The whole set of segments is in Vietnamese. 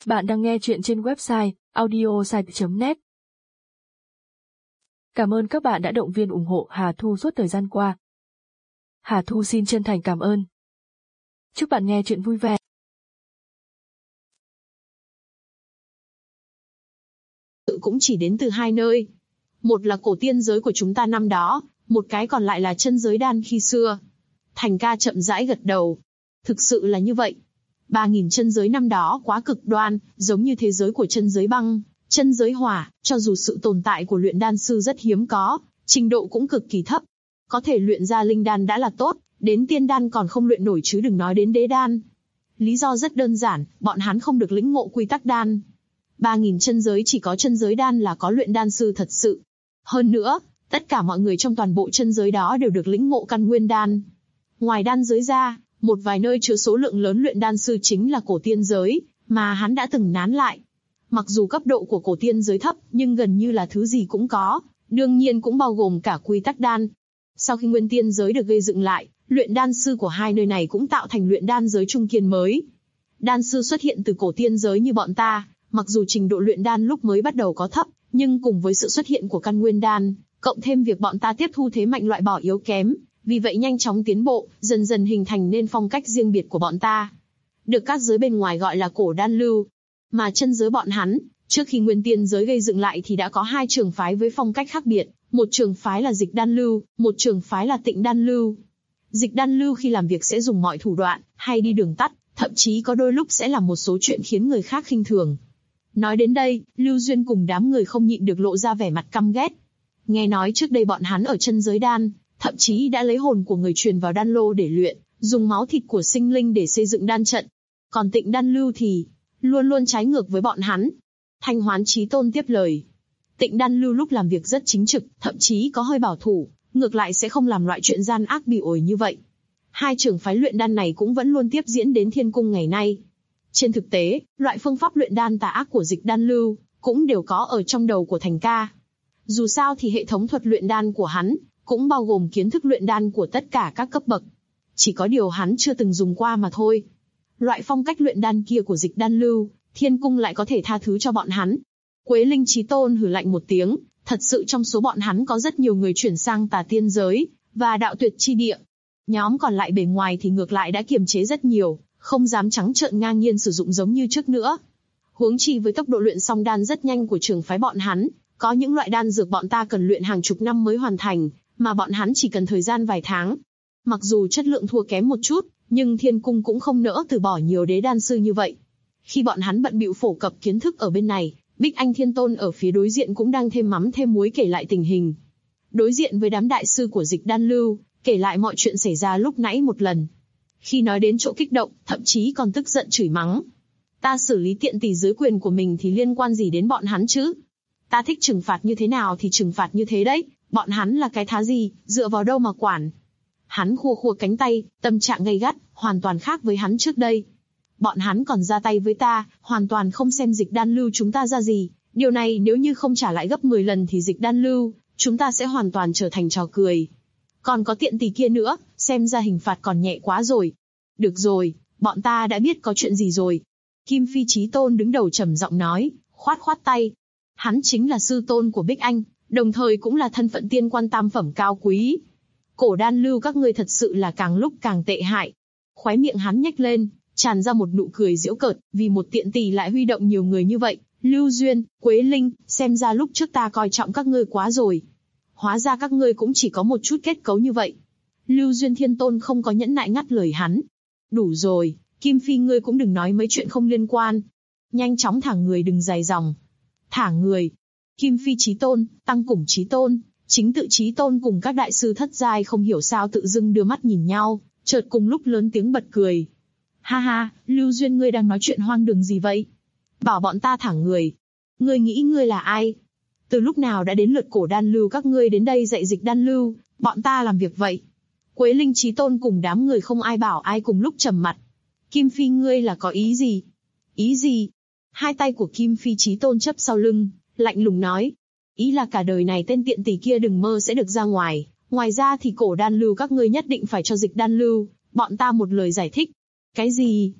Bạn đang nghe chuyện trên website audiosite.net. Cảm ơn các bạn đã động viên ủng hộ Hà Thu suốt thời gian qua. Hà Thu xin chân thành cảm ơn. Chúc bạn nghe chuyện vui vẻ. Cũng chỉ đến từ hai nơi. Một là cổ tiên giới của chúng ta năm đó, một cái còn lại là chân giới đan khi xưa. Thành ca chậm rãi gật đầu. Thực sự là như vậy. 3.000 chân giới năm đó quá cực đoan, giống như thế giới của chân giới băng, chân giới hỏa, cho dù sự tồn tại của luyện đan sư rất hiếm có, trình độ cũng cực kỳ thấp. Có thể luyện ra linh đan đã là tốt, đến tiên đan còn không luyện nổi chứ đừng nói đến đế đan. Lý do rất đơn giản, bọn hắn không được lĩnh ngộ quy tắc đan. 3.000 chân giới chỉ có chân giới đan là có luyện đan sư thật sự. Hơn nữa, tất cả mọi người trong toàn bộ chân giới đó đều được lĩnh ngộ căn nguyên đan. Ngoài đan giới ra, một vài nơi chứa số lượng lớn luyện đan sư chính là cổ tiên giới, mà hắn đã từng nán lại. Mặc dù cấp độ của cổ tiên giới thấp, nhưng gần như là thứ gì cũng có, đương nhiên cũng bao gồm cả quy tắc đan. Sau khi nguyên tiên giới được gây dựng lại, luyện đan sư của hai nơi này cũng tạo thành luyện đan giới trung kiên mới. Đan sư xuất hiện từ cổ tiên giới như bọn ta, mặc dù trình độ luyện đan lúc mới bắt đầu có thấp, nhưng cùng với sự xuất hiện của căn nguyên đan, cộng thêm việc bọn ta tiếp thu thế mạnh loại bỏ yếu kém, vì vậy nhanh chóng tiến bộ, dần dần hình thành nên phong cách riêng biệt của bọn ta. Được các giới bên ngoài gọi là cổ đan lưu. Mà chân giới bọn hắn, trước khi nguyên tiên giới gây dựng lại thì đã có hai trường phái với phong cách khác biệt, một trường phái là dịch đan lưu, một trường phái là tịnh đan lưu. Dịch đan lưu khi làm việc sẽ dùng mọi thủ đoạn, hay đi đường tắt, thậm chí có đôi lúc sẽ làm một số chuyện khiến người khác khinh thường. Nói đến đây, Lưu Duyên cùng đám người không nhịn được lộ ra vẻ mặt căm ghét. Nghe nói trước đây bọn hắn ở chân giới đan, thậm chí đã lấy hồn của người truyền vào đan lô để luyện, dùng máu thịt của sinh linh để xây dựng đan trận. Còn tịnh đan lưu thì luôn luôn trái ngược với bọn hắn. Thanh Hoán Chí Tôn tiếp lời. Tịnh đan lưu lúc làm việc rất chính trực, thậm chí có hơi bảo thủ, ngược lại sẽ không làm loại chuyện gian ác bỉ ổi như vậy. Hai trường phái luyện đan này cũng vẫn luôn tiếp diễn đến thiên cung ngày nay. Trên thực tế, loại phương pháp luyện đan tà ác của dịch đan lưu cũng đều có ở trong đầu của Thành ca. Dù sao thì hệ thống thuật luyện đan của hắn cũng bao gồm kiến thức luyện đan của tất cả các cấp bậc. Chỉ có điều hắn chưa từng dùng qua mà thôi. Loại phong cách luyện đan kia của dịch đan lưu, thiên cung lại có thể tha thứ cho bọn hắn. Quế Linh Chí Tôn hừ lạnh một tiếng, thật sự trong số bọn hắn có rất nhiều người chuyển sang tà tiên giới và đạo tuyệt chi địa. Nhóm còn lại bề ngoài thì ngược lại đã kiềm chế rất nhiều, không dám trắng trợn ngang nhiên sử dụng giống như trước nữa. Huống chi với tốc độ luyện xong đan rất nhanh của trường phái bọn hắn, có những loại đan dược bọn ta cần luyện hàng chục năm mới hoàn thành, mà bọn hắn chỉ cần thời gian vài tháng. Mặc dù chất lượng thua kém một chút, nhưng thiên cung cũng không nỡ từ bỏ nhiều đế đan sư như vậy. Khi bọn hắn bận bịu phổ cập kiến thức ở bên này, Bích Anh Thiên Tôn ở phía đối diện cũng đang thêm mắm thêm muối kể lại tình hình. Đối diện với đám đại sư của dịch đan lưu, kể lại mọi chuyện xảy ra lúc nãy một lần. Khi nói đến chỗ kích động, thậm chí còn tức giận chửi mắng. Ta xử lý tiện tỷ dưới quyền của mình thì liên quan gì đến bọn hắn chứ? Ta thích trừng phạt như thế nào thì trừng phạt như thế đấy, bọn hắn là cái thá gì, dựa vào đâu mà quản. Hắn khua khua cánh tay, tâm trạng gay gắt, hoàn toàn khác với hắn trước đây. Bọn hắn còn ra tay với ta, hoàn toàn không xem dịch đan lưu chúng ta ra gì. Điều này nếu như không trả lại gấp 10 lần thì dịch đan lưu, chúng ta sẽ hoàn toàn trở thành trò cười. Còn có tiện tỷ kia nữa, xem ra hình phạt còn nhẹ quá rồi. Được rồi, bọn ta đã biết có chuyện gì rồi. Kim Phi Chí Tôn đứng đầu trầm giọng nói, khoát khoát tay. Hắn chính là sư tôn của Bích Anh, đồng thời cũng là thân phận tiên quan tam phẩm cao quý. Cổ đan lưu các ngươi thật sự là càng lúc càng tệ hại. Khóe miệng hắn nhếch lên, tràn ra một nụ cười giễu cợt, vì một tiện tỷ lại huy động nhiều người như vậy. Lưu Duyên, Quế Linh, xem ra lúc trước ta coi trọng các ngươi quá rồi. Hóa ra các ngươi cũng chỉ có một chút kết cấu như vậy. Lưu Duyên Thiên Tôn không có nhẫn nại ngắt lời hắn. Đủ rồi, Kim Phi ngươi cũng đừng nói mấy chuyện không liên quan. Nhanh chóng thả người đừng dài dòng. Thả người. Kim Phi Chí Tôn, Tăng Củng Chí Tôn, chính tự Chí Tôn cùng các đại sư thất giai không hiểu sao tự dưng đưa mắt nhìn nhau, chợt cùng lúc lớn tiếng bật cười. Ha ha, Lưu Duyên ngươi đang nói chuyện hoang đường gì vậy? Bảo bọn ta thả người. Ngươi nghĩ ngươi là ai? Từ lúc nào đã đến lượt cổ đan lưu các ngươi đến đây dạy dịch đan lưu, bọn ta làm việc vậy? Quế Linh Chí Tôn cùng đám người không ai bảo ai cùng lúc trầm mặt. Kim Phi ngươi là có ý gì? Ý gì? Hai tay của Kim Phi Chí Tôn chấp sau lưng, lạnh lùng nói. Ý là cả đời này tên tiện tỷ kia đừng mơ sẽ được ra ngoài. Ngoài ra thì cổ đan lưu các ngươi nhất định phải cho dịch đan lưu, bọn ta một lời giải thích. Cái gì?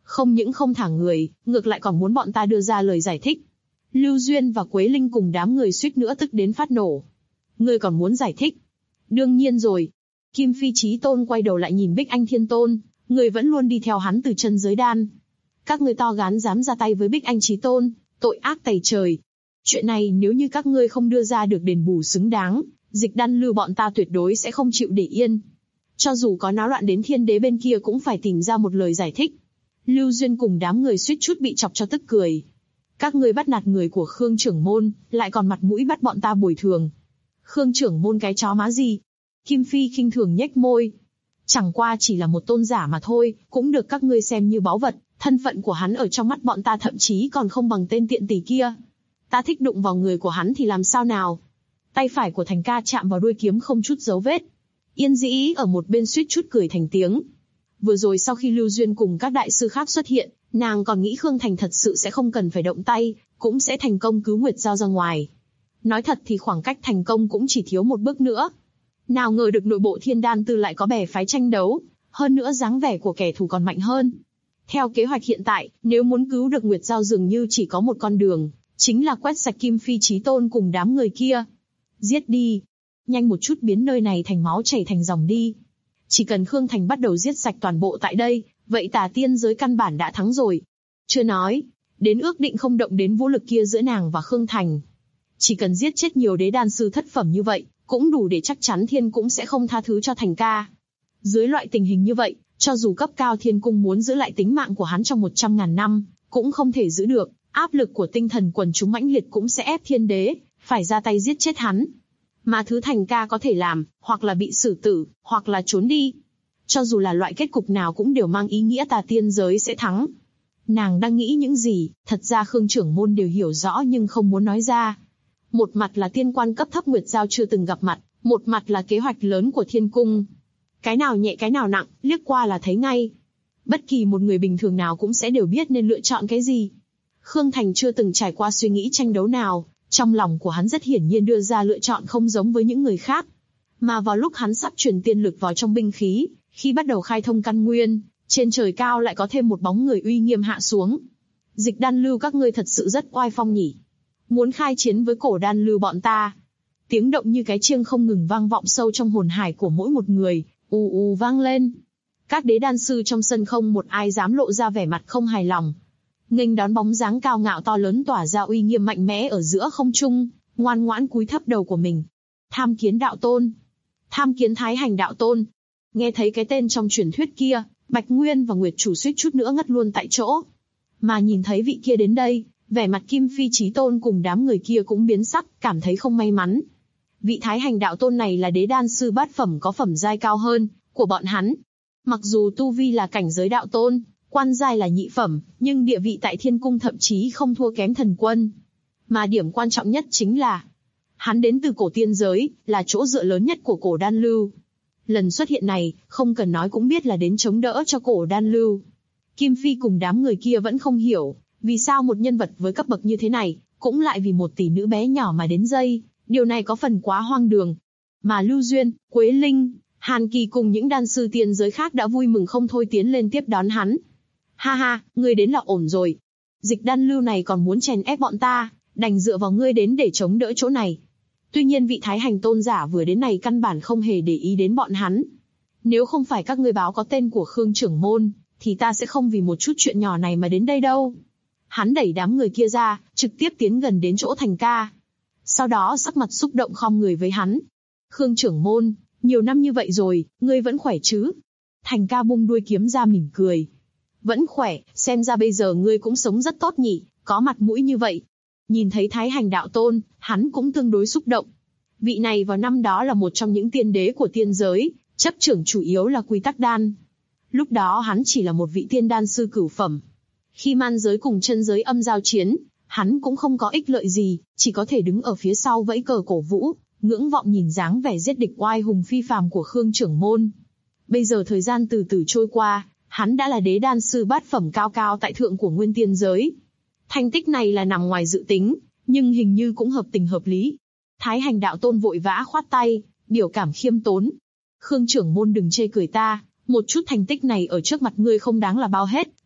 Không những không thả người, ngược lại còn muốn bọn ta đưa ra lời giải thích. Lưu Duyên và Quế Linh cùng đám người suýt nữa tức đến phát nổ. Ngươi còn muốn giải thích? Đương nhiên rồi. Kim Phi Chí Tôn quay đầu lại nhìn Bích Anh Thiên Tôn, người vẫn luôn đi theo hắn từ chân giới đan. Các ngươi to gan dám ra tay với Bích Anh Chí Tôn, tội ác tày trời. Chuyện này nếu như các ngươi không đưa ra được đền bù xứng đáng, Dịch Đan Lưu bọn ta tuyệt đối sẽ không chịu để yên. Cho dù có náo loạn đến thiên đế bên kia cũng phải tìm ra một lời giải thích. Lưu Duyên cùng đám người suýt chút bị chọc cho tức cười. Các ngươi bắt nạt người của Khương trưởng môn, lại còn mặt mũi bắt bọn ta bồi thường. Khương trưởng môn cái chó má gì? Kim Phi khinh thường nhếch môi. Chẳng qua chỉ là một tôn giả mà thôi, cũng được các ngươi xem như báu vật, thân phận của hắn ở trong mắt bọn ta thậm chí còn không bằng tên tiện tỷ kia. Ta thích đụng vào người của hắn thì làm sao nào? Tay phải của Thành Ca chạm vào đuôi kiếm không chút dấu vết. Yên Dĩ ở một bên suýt chút cười thành tiếng. Vừa rồi sau khi Lưu Duyên cùng các đại sư khác xuất hiện, nàng còn nghĩ Khương Thành thật sự sẽ không cần phải động tay, cũng sẽ thành công cứu Nguyệt Giao ra ngoài. Nói thật thì khoảng cách thành công cũng chỉ thiếu một bước nữa. Nào ngờ được nội bộ Thiên Đan Tư lại có bè phái tranh đấu, hơn nữa dáng vẻ của kẻ thù còn mạnh hơn. Theo kế hoạch hiện tại, nếu muốn cứu được Nguyệt Giao dường như chỉ có một con đường, chính là quét sạch Kim Phi Chí Tôn cùng đám người kia. Giết đi. Nhanh một chút biến nơi này thành máu chảy thành dòng đi. Chỉ cần Khương Thành bắt đầu giết sạch toàn bộ tại đây, vậy Tà Tiên giới căn bản đã thắng rồi. Chưa nói, đến ước định không động đến vũ lực kia giữa nàng và Khương Thành. Chỉ cần giết chết nhiều đế đan sư thất phẩm như vậy, cũng đủ để chắc chắn thiên cũng sẽ không tha thứ cho Thành Ca. Dưới loại tình hình như vậy, cho dù cấp cao thiên cung muốn giữ lại tính mạng của hắn trong 100.000 năm, cũng không thể giữ được, áp lực của tinh thần quần chúng mãnh liệt cũng sẽ ép thiên đế, phải ra tay giết chết hắn. Mà thứ Thành Ca có thể làm, hoặc là bị xử tử, hoặc là trốn đi. Cho dù là loại kết cục nào cũng đều mang ý nghĩa Tà Tiên giới sẽ thắng. Nàng đang nghĩ những gì, thật ra Khương trưởng môn đều hiểu rõ nhưng không muốn nói ra. Một mặt là tiên quan cấp thấp Nguyệt Giao chưa từng gặp mặt, một mặt là kế hoạch lớn của thiên cung. Cái nào nhẹ cái nào nặng, liếc qua là thấy ngay. Bất kỳ một người bình thường nào cũng sẽ đều biết nên lựa chọn cái gì. Khương Thành chưa từng trải qua suy nghĩ tranh đấu nào, trong lòng của hắn rất hiển nhiên đưa ra lựa chọn không giống với những người khác. Mà vào lúc hắn sắp truyền tiên lực vào trong binh khí, khi bắt đầu khai thông căn nguyên, trên trời cao lại có thêm một bóng người uy nghiêm hạ xuống. Dịch Đan Lưu các ngươi thật sự rất oai phong nhỉ. Muốn khai chiến với Cổ Đan Lưu bọn ta. Tiếng động như cái chiêng không ngừng vang vọng sâu trong hồn hải của mỗi một người, ù ù vang lên. Các đế đan sư trong sân không một ai dám lộ ra vẻ mặt không hài lòng. Nghênh đón bóng dáng cao ngạo to lớn tỏa ra uy nghiêm mạnh mẽ ở giữa không trung, ngoan ngoãn cúi thấp đầu của mình. Tham kiến đạo tôn. Tham kiến Thái Hành đạo tôn. Nghe thấy cái tên trong truyền thuyết kia, Bạch Nguyên và Nguyệt Chủ suýt chút nữa ngất luôn tại chỗ. Mà nhìn thấy vị kia đến đây, vẻ mặt Kim Phi Chí Tôn cùng đám người kia cũng biến sắc, cảm thấy không may mắn. Vị Thái Hành đạo tôn này là đế đan sư bát phẩm có phẩm giai cao hơn của bọn hắn. Mặc dù tu vi là cảnh giới đạo tôn, quan giai là nhị phẩm, nhưng địa vị tại thiên cung thậm chí không thua kém thần quân. Mà điểm quan trọng nhất chính là, hắn đến từ cổ tiên giới, là chỗ dựa lớn nhất của Cổ Đan Lưu. Lần xuất hiện này, không cần nói cũng biết là đến chống đỡ cho Cổ Đan Lưu. Kim Phi cùng đám người kia vẫn không hiểu, vì sao một nhân vật với cấp bậc như thế này, cũng lại vì một tỷ nữ bé nhỏ mà đến dây, điều này có phần quá hoang đường. Mà Lưu Duyên, Quế Linh, Hàn Kỳ cùng những đan sư tiên giới khác đã vui mừng không thôi tiến lên tiếp đón hắn. Ha ha, ngươi đến là ổn rồi. Dịch Đan Lưu này còn muốn chèn ép bọn ta, đành dựa vào ngươi đến để chống đỡ chỗ này. Tuy nhiên vị Thái Hành tôn giả vừa đến này căn bản không hề để ý đến bọn hắn. Nếu không phải các ngươi báo có tên của Khương trưởng môn, thì ta sẽ không vì một chút chuyện nhỏ này mà đến đây đâu. Hắn đẩy đám người kia ra, trực tiếp tiến gần đến chỗ Thành Ca. Sau đó sắc mặt xúc động khom người với hắn. Khương trưởng môn, nhiều năm như vậy rồi, ngươi vẫn khỏe chứ? Thành Ca bung đuôi kiếm ra mỉm cười. Vẫn khỏe, xem ra bây giờ ngươi cũng sống rất tốt nhỉ, có mặt mũi như vậy. Nhìn thấy Thái Hành đạo tôn, hắn cũng tương đối xúc động. Vị này vào năm đó là một trong những tiên đế của tiên giới, chấp trưởng chủ yếu là quy tắc đan. Lúc đó hắn chỉ là một vị tiên đan sư cửu phẩm. Khi man giới cùng chân giới âm giao chiến, hắn cũng không có ích lợi gì, chỉ có thể đứng ở phía sau vẫy cờ cổ vũ, ngưỡng vọng nhìn dáng vẻ giết địch oai hùng phi phàm của Khương trưởng môn. Bây giờ thời gian từ từ trôi qua, hắn đã là đế đan sư bát phẩm cao cao tại thượng của nguyên tiên giới. Thành tích này là nằm ngoài dự tính, nhưng hình như cũng hợp tình hợp lý. Thái Hành đạo tôn vội vã khoát tay, biểu cảm khiêm tốn. Khương trưởng môn đừng chê cười ta, một chút thành tích này ở trước mặt ngươi không đáng là bao hết,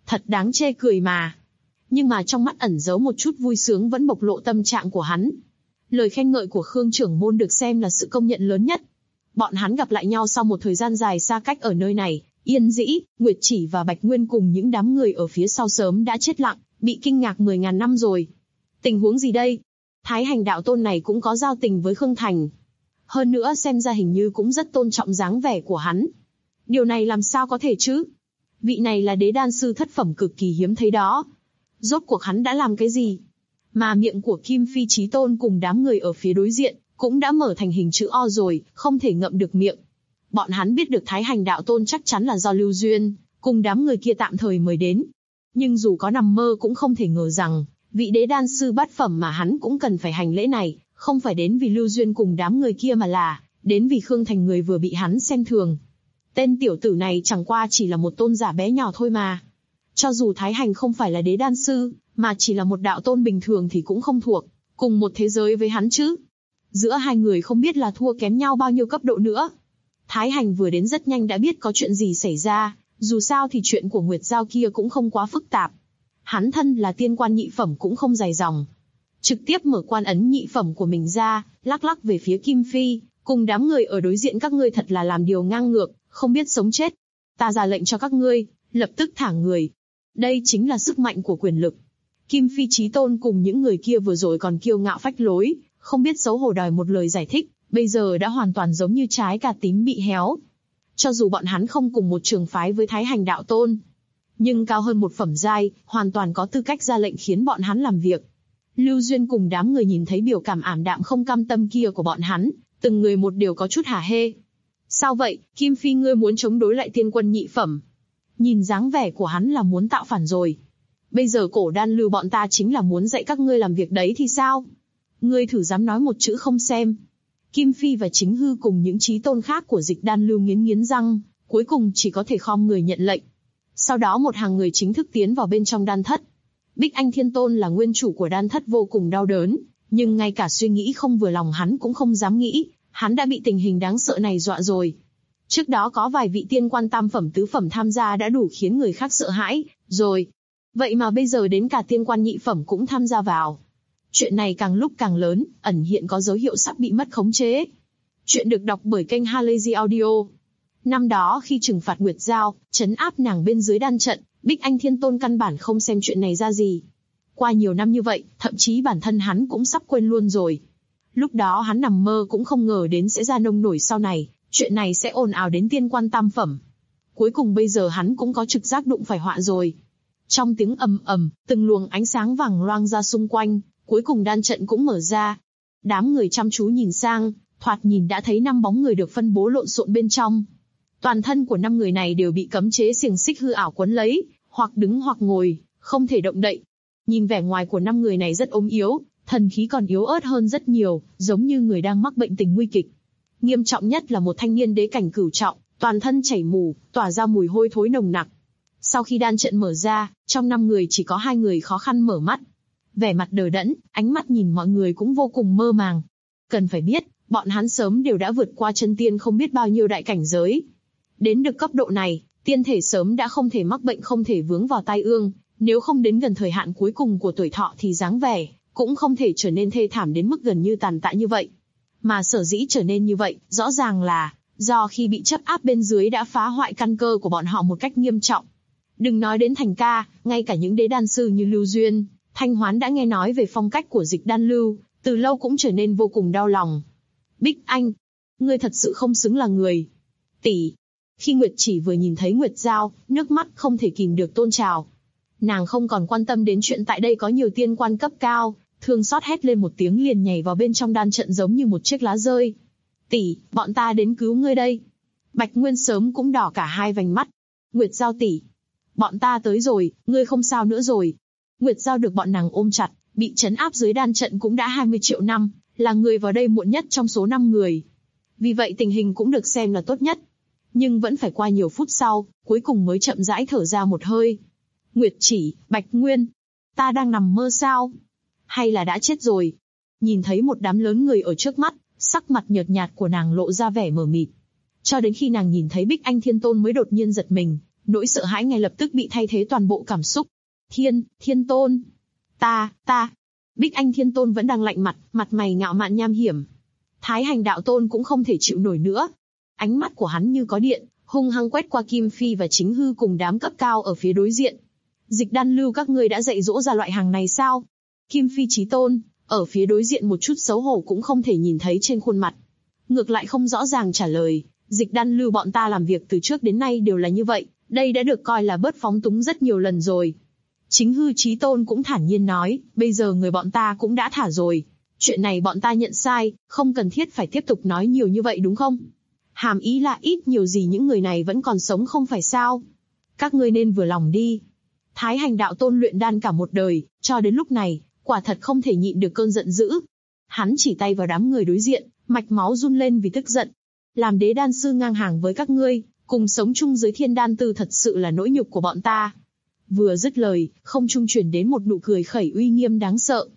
Thật đáng chê cười mà. Nhưng mà trong mắt ẩn giấu một chút vui sướng vẫn bộc lộ tâm trạng của hắn. Lời khen ngợi của Khương trưởng môn được xem là sự công nhận lớn nhất. Bọn hắn gặp lại nhau sau một thời gian dài xa cách ở nơi này, Yên Dĩ, Nguyệt Chỉ và Bạch Nguyên cùng những đám người ở phía sau sớm đã chết lặng, bị kinh ngạc 10.000 năm rồi. Tình huống gì đây? Thái Hành đạo tôn này cũng có giao tình với Khương Thành. Hơn nữa xem ra hình như cũng rất tôn trọng dáng vẻ của hắn. Điều này làm sao có thể chứ? Vị này là đế đan sư thất phẩm cực kỳ hiếm thấy đó. Rốt cuộc hắn đã làm cái gì? Mà miệng của Kim Phi Chí Tôn cùng đám người ở phía đối diện cũng đã mở thành hình chữ O rồi, không thể ngậm được miệng. Bọn hắn biết được Thái Hành đạo tôn chắc chắn là do Lưu Duyên cùng đám người kia tạm thời mời đến. Nhưng dù có nằm mơ cũng không thể ngờ rằng vị đế đan sư bát phẩm mà hắn cũng cần phải hành lễ này, không phải đến vì Lưu Duyên cùng đám người kia mà là đến vì Khương Thành, người vừa bị hắn xem thường. Tên tiểu tử này chẳng qua chỉ là một tôn giả bé nhỏ thôi mà. Cho dù Thái Hành không phải là đế đan sư, mà chỉ là một đạo tôn bình thường thì cũng không thuộc cùng một thế giới với hắn chứ. Giữa hai người không biết là thua kém nhau bao nhiêu cấp độ nữa. Thái Hành vừa đến rất nhanh đã biết có chuyện gì xảy ra, dù sao thì chuyện của Nguyệt Giao kia cũng không quá phức tạp. Hắn thân là tiên quan nhị phẩm cũng không dài dòng. Trực tiếp mở quan ấn nhị phẩm của mình ra, lắc lắc về phía Kim Phi, cùng đám người ở đối diện, các ngươi thật là làm điều ngang ngược, không biết sống chết. Ta ra lệnh cho các ngươi, lập tức thả người. Đây chính là sức mạnh của quyền lực. Kim Phi Chí Tôn cùng những người kia vừa rồi còn kiêu ngạo phách lối, không biết xấu hổ đòi một lời giải thích, bây giờ đã hoàn toàn giống như trái cà tím bị héo. Cho dù bọn hắn không cùng một trường phái với Thái Hành đạo tôn, nhưng cao hơn một phẩm giai, hoàn toàn có tư cách ra lệnh khiến bọn hắn làm việc. Lưu Duyên cùng đám người nhìn thấy biểu cảm ảm đạm không cam tâm kia của bọn hắn, từng người một đều có chút hả hê. Sao vậy, Kim Phi ngươi muốn chống đối lại tiên quân nhị phẩm? Nhìn dáng vẻ của hắn là muốn tạo phản rồi. Bây giờ Cổ Đan Lưu bọn ta chính là muốn dạy các ngươi làm việc đấy thì sao? Ngươi thử dám nói một chữ không xem. Kim Phi và Chính Hư cùng những chí tôn khác của Dịch Đan Lưu nghiến nghiến răng, cuối cùng chỉ có thể khom người nhận lệnh. Sau đó một hàng người chính thức tiến vào bên trong đan thất. Bích Anh Thiên Tôn là nguyên chủ của đan thất vô cùng đau đớn, nhưng ngay cả suy nghĩ không vừa lòng hắn cũng không dám nghĩ, hắn đã bị tình hình đáng sợ này dọa rồi. Trước đó có vài vị tiên quan tam phẩm tứ phẩm tham gia đã đủ khiến người khác sợ hãi, rồi. Vậy mà bây giờ đến cả tiên quan nhị phẩm cũng tham gia vào. Chuyện này càng lúc càng lớn, ẩn hiện có dấu hiệu sắp bị mất khống chế. Chuyện được đọc bởi kênh Halazy Audio. Năm đó khi trừng phạt Nguyệt Giao, trấn áp nàng bên dưới đan trận, Bích Anh Thiên Tôn căn bản không xem chuyện này ra gì. Qua nhiều năm như vậy, thậm chí bản thân hắn cũng sắp quên luôn rồi. Lúc đó hắn nằm mơ cũng không ngờ đến sẽ ra nông nổi sau này, chuyện này sẽ ồn ào đến tiên quan tam phẩm. Cuối cùng bây giờ hắn cũng có trực giác đụng phải họa rồi. Trong tiếng ầm ầm, từng luồng ánh sáng vàng loang ra xung quanh, cuối cùng đan trận cũng mở ra. Đám người chăm chú nhìn sang, thoạt nhìn đã thấy 5 bóng người được phân bố lộn xộn bên trong. Toàn thân của 5 người này đều bị cấm chế xiềng xích hư ảo quấn lấy, hoặc đứng hoặc ngồi, không thể động đậy. Nhìn vẻ ngoài của 5 người này rất ốm yếu, thần khí còn yếu ớt hơn rất nhiều, giống như người đang mắc bệnh tình nguy kịch. Nghiêm trọng nhất là một thanh niên đế cảnh cửu trọng, toàn thân chảy mù, tỏa ra mùi hôi thối nồng nặc. Sau khi đan trận mở ra, trong 5 người chỉ có 2 người khó khăn mở mắt. Vẻ mặt đờ đẫn, ánh mắt nhìn mọi người cũng vô cùng mơ màng. Cần phải biết, bọn hắn sớm đều đã vượt qua chân tiên không biết bao nhiêu đại cảnh giới. Đến được cấp độ này, tiên thể sớm đã không thể mắc bệnh, không thể vướng vào tai ương, nếu không đến gần thời hạn cuối cùng của tuổi thọ thì dáng vẻ cũng không thể trở nên thê thảm đến mức gần như tàn tạ như vậy. Mà sở dĩ trở nên như vậy, rõ ràng là do khi bị chấp áp bên dưới đã phá hoại căn cơ của bọn họ một cách nghiêm trọng. Đừng nói đến Thành ca, ngay cả những đế đan sư như Lưu Duyên, Thanh Hoán đã nghe nói về phong cách của Dịch Đan Lưu, từ lâu cũng trở nên vô cùng đau lòng. Bích Anh, ngươi thật sự không xứng là người. Tỷ. Khi Nguyệt Chỉ vừa nhìn thấy Nguyệt Giao, nước mắt không thể kìm được tôn trào. Nàng không còn quan tâm đến chuyện tại đây có nhiều tiên quan cấp cao, thương xót hét lên một tiếng liền nhảy vào bên trong đan trận giống như một chiếc lá rơi. Tỷ, bọn ta đến cứu ngươi đây. Bạch Nguyên sớm cũng đỏ cả hai vành mắt. Nguyệt Giao tỷ, bọn ta tới rồi, ngươi không sao nữa rồi. Nguyệt Giao được bọn nàng ôm chặt, bị trấn áp dưới đan trận cũng đã 20 triệu năm, là người vào đây muộn nhất trong số 5 người. Vì vậy tình hình cũng được xem là tốt nhất. Nhưng vẫn phải qua nhiều phút sau, cuối cùng mới chậm rãi thở ra một hơi. Nguyệt Chỉ, Bạch Nguyên, ta đang nằm mơ sao? Hay là đã chết rồi? Nhìn thấy một đám lớn người ở trước mắt, sắc mặt nhợt nhạt của nàng lộ ra vẻ mờ mịt. Cho đến khi nàng nhìn thấy Bích Anh Thiên Tôn mới đột nhiên giật mình, Nỗi sợ hãi ngay lập tức bị thay thế toàn bộ cảm xúc. Thiên Tôn. Ta. Bích Anh Thiên Tôn vẫn đang lạnh mặt mày ngạo mạn nham hiểm. Thái Hành Đạo Tôn cũng không thể chịu nổi nữa. Ánh mắt của hắn như có điện, hung hăng quét qua Kim Phi và Chính Hư cùng đám cấp cao ở phía đối diện. Dịch Đan Lưu các ngươi đã dạy dỗ ra loại hàng này sao? Kim Phi Chí Tôn, ở phía đối diện một chút xấu hổ cũng không thể nhìn thấy trên khuôn mặt. Ngược lại không rõ ràng trả lời, Dịch Đan Lưu bọn ta làm việc từ trước đến nay đều là như vậy, đây đã được coi là bớt phóng túng rất nhiều lần rồi. Chính Hư Chí Tôn cũng thản nhiên nói, bây giờ người bọn ta cũng đã thả rồi. Chuyện này bọn ta nhận sai, không cần thiết phải tiếp tục nói nhiều như vậy đúng không? Hàm ý là ít nhiều gì những người này vẫn còn sống không phải sao? Các ngươi nên vừa lòng đi. Thái Hành Đạo Tôn luyện đan cả một đời, cho đến lúc này, quả thật không thể nhịn được cơn giận dữ. Hắn chỉ tay vào đám người đối diện, mạch máu run lên vì tức giận. Làm đế đan sư ngang hàng với các ngươi, cùng sống chung dưới thiên đan tư thật sự là nỗi nhục của bọn ta. Vừa dứt lời, không trung truyền đến một nụ cười khẩy uy nghiêm đáng sợ.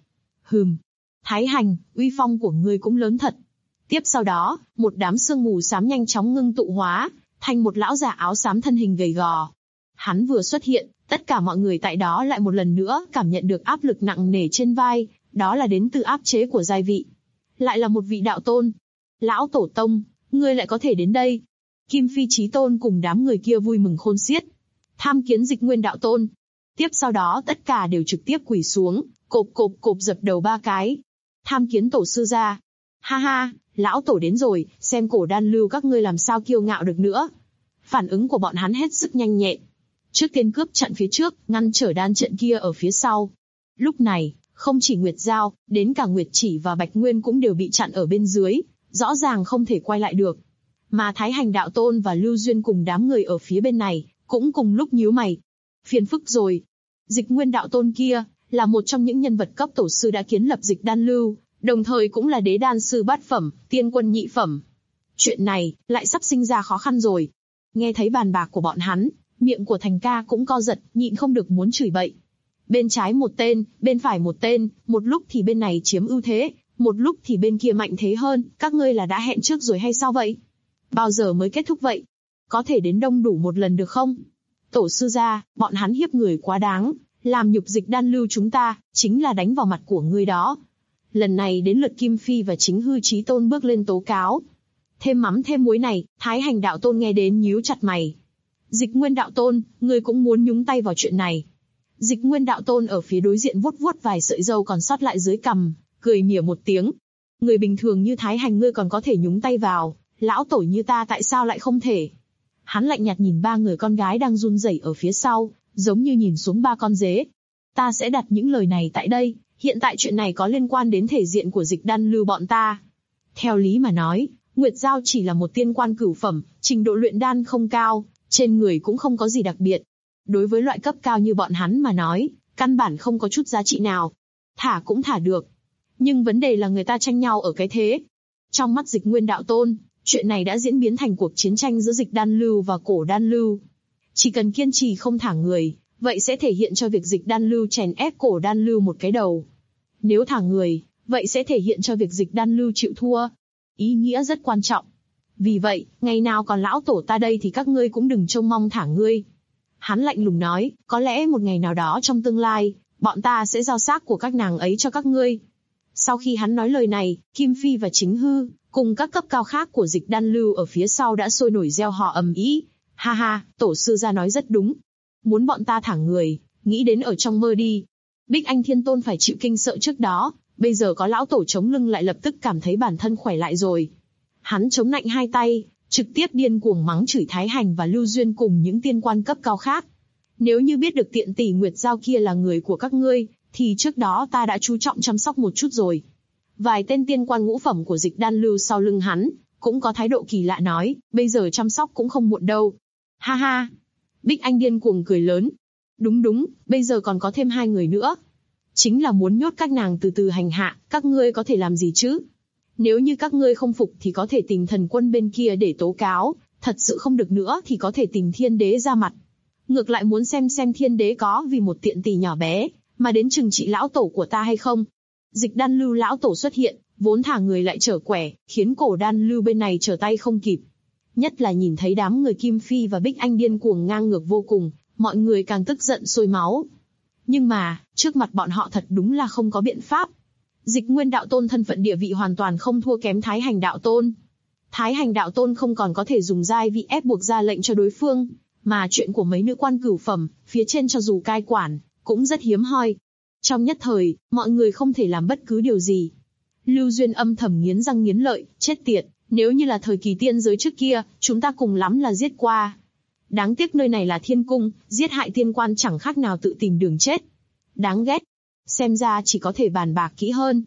Thái Hành, uy phong của ngươi cũng lớn thật. Tiếp sau đó, một đám sương mù xám nhanh chóng ngưng tụ hóa, thành một lão già áo xám thân hình gầy gò. Hắn vừa xuất hiện, tất cả mọi người tại đó lại một lần nữa cảm nhận được áp lực nặng nề trên vai, đó là đến từ áp chế của giai vị. Lại là một vị đạo tôn. Lão Tổ Tông, ngươi lại có thể đến đây. Kim Phi Chí Tôn cùng đám người kia vui mừng khôn xiết. Tham kiến Dịch Nguyên Đạo Tôn. Tiếp sau đó tất cả đều trực tiếp quỳ xuống, cộp dập đầu 3 cái. Tham kiến Tổ sư gia. Ha ha, lão Tổ đến rồi, xem cổ đan lưu các ngươi làm sao kiêu ngạo được nữa. Phản ứng của bọn hắn hết sức nhanh nhẹn. Trước tiên cướp chặn phía trước, ngăn trở đan trận kia ở phía sau. Lúc này, không chỉ Nguyệt Giao, đến cả Nguyệt Chỉ và Bạch Nguyên cũng đều bị chặn ở bên dưới, rõ ràng không thể quay lại được. Mà Thái Hành Đạo Tôn và Lưu Duyên cùng đám người ở phía bên này, cũng cùng lúc nhíu mày. Phiền phức rồi. Dịch Nguyên Đạo Tôn kia, là một trong những nhân vật cấp tổ sư đã kiến lập Dịch Đan Lưu, đồng thời cũng là đế đan sư bát phẩm, tiên quân nhị phẩm. Chuyện này, lại sắp sinh ra khó khăn rồi. Nghe thấy bàn bạc của bọn hắn, miệng của Thành Ca cũng co giật, nhịn không được muốn chửi bậy. Bên trái một tên, bên phải một tên, một lúc thì bên này chiếm ưu thế, một lúc thì bên kia mạnh thế hơn, các ngươi là đã hẹn trước rồi hay sao vậy? Bao giờ mới kết thúc vậy? Có thể đến đông đủ một lần được không? Tổ sư gia, bọn hắn hiếp người quá đáng, làm nhục Dịch Đan Lưu chúng ta, chính là đánh vào mặt của ngươi đó. Lần này đến lượt Kim Phi và Chính Hư Chí Tôn bước lên tố cáo. Thêm mắm thêm muối này, Thái Hành Đạo Tôn nghe đến nhíu chặt mày. Dịch Nguyên Đạo Tôn, ngươi cũng muốn nhúng tay vào chuyện này. Dịch Nguyên Đạo Tôn ở phía đối diện vuốt vài sợi râu còn sót lại dưới cằm, cười mỉa một tiếng. Người bình thường như Thái Hành ngươi còn có thể nhúng tay vào, lão tổ như ta tại sao lại không thể? Hắn lạnh nhạt nhìn 3 người con gái đang run rẩy ở phía sau, giống như nhìn xuống 3 con dế. Ta sẽ đặt những lời này tại đây, hiện tại chuyện này có liên quan đến thể diện của Dịch Đan Lưu bọn ta. Theo lý mà nói, Nguyệt Giao chỉ là một tiên quan cửu phẩm, trình độ luyện đan không cao, trên người cũng không có gì đặc biệt. Đối với loại cấp cao như bọn hắn mà nói, căn bản không có chút giá trị nào. Thả cũng thả được. Nhưng vấn đề là người ta tranh nhau ở cái thế. Trong mắt Dịch Nguyên Đạo Tôn, chuyện này đã diễn biến thành cuộc chiến tranh giữa Dịch Đan Lưu và cổ đan lưu. Chỉ cần kiên trì không thả người, vậy sẽ thể hiện cho việc Dịch Đan Lưu chèn ép cổ đan lưu một cái đầu. Nếu thả người, vậy sẽ thể hiện cho việc Dịch Đan Lưu chịu thua. Ý nghĩa rất quan trọng. Vì vậy, ngày nào còn lão tổ ta đây thì các ngươi cũng đừng trông mong thả ngươi. Hắn lạnh lùng nói, có lẽ một ngày nào đó trong tương lai, bọn ta sẽ giao xác của các nàng ấy cho các ngươi. Sau khi hắn nói lời này, Kim Phi và Chính Hư, cùng các cấp cao khác của Dịch Đan Lưu ở phía sau đã sôi nổi reo hò ầm ĩ. Ha ha, tổ sư gia nói rất đúng. Muốn bọn ta thả người, nghĩ đến ở trong mơ đi. Bích Anh Thiên Tôn phải chịu kinh sợ trước đó, bây giờ có lão tổ chống lưng lại lập tức cảm thấy bản thân khỏe lại rồi. Hắn chống nạnh hai tay, trực tiếp điên cuồng mắng chửi Thái Hành và Lưu Duyên cùng những tiên quan cấp cao khác. Nếu như biết được tiện tỷ Nguyệt Giao kia là người của các ngươi, thì trước đó ta đã chú trọng chăm sóc một chút rồi. Vài tên tiên quan ngũ phẩm của Dịch Đan Lưu sau lưng hắn, cũng có thái độ kỳ lạ nói, bây giờ chăm sóc cũng không muộn đâu. Ha ha! Bích Anh điên cuồng cười lớn. Đúng, bây giờ còn có thêm 2 người nữa. Chính là muốn nhốt các nàng từ từ hành hạ, các ngươi có thể làm gì chứ? Nếu như các ngươi không phục thì có thể tìm thần quân bên kia để tố cáo, thật sự không được nữa thì có thể tìm thiên đế ra mặt. Ngược lại muốn xem thiên đế có vì một tiện tỷ nhỏ bé, mà đến trừng trị lão tổ của ta hay không. Dịch Đan Lưu lão tổ xuất hiện, vốn thả người lại trở quẻ, khiến cổ đan lưu bên này trở tay không kịp. Nhất là nhìn thấy đám người Kim Phi và Bích Anh điên cuồng ngang ngược vô cùng, mọi người càng tức giận sôi máu. Nhưng mà, trước mặt bọn họ thật đúng là không có biện pháp. Dịch Nguyên Đạo Tôn thân phận địa vị hoàn toàn không thua kém Thái Hành Đạo Tôn. Thái Hành Đạo Tôn không còn có thể dùng giai vị ép buộc ra lệnh cho đối phương, mà chuyện của mấy nữ quan cửu phẩm, phía trên cho dù cai quản, cũng rất hiếm hoi. Trong nhất thời, mọi người không thể làm bất cứ điều gì. Lưu Duyên âm thầm nghiến răng nghiến lợi, chết tiệt, nếu như là thời kỳ tiên giới trước kia, chúng ta cùng lắm là giết qua. Đáng tiếc nơi này là thiên cung, giết hại tiên quan chẳng khác nào tự tìm đường chết. Đáng ghét. Xem ra chỉ có thể bàn bạc kỹ hơn.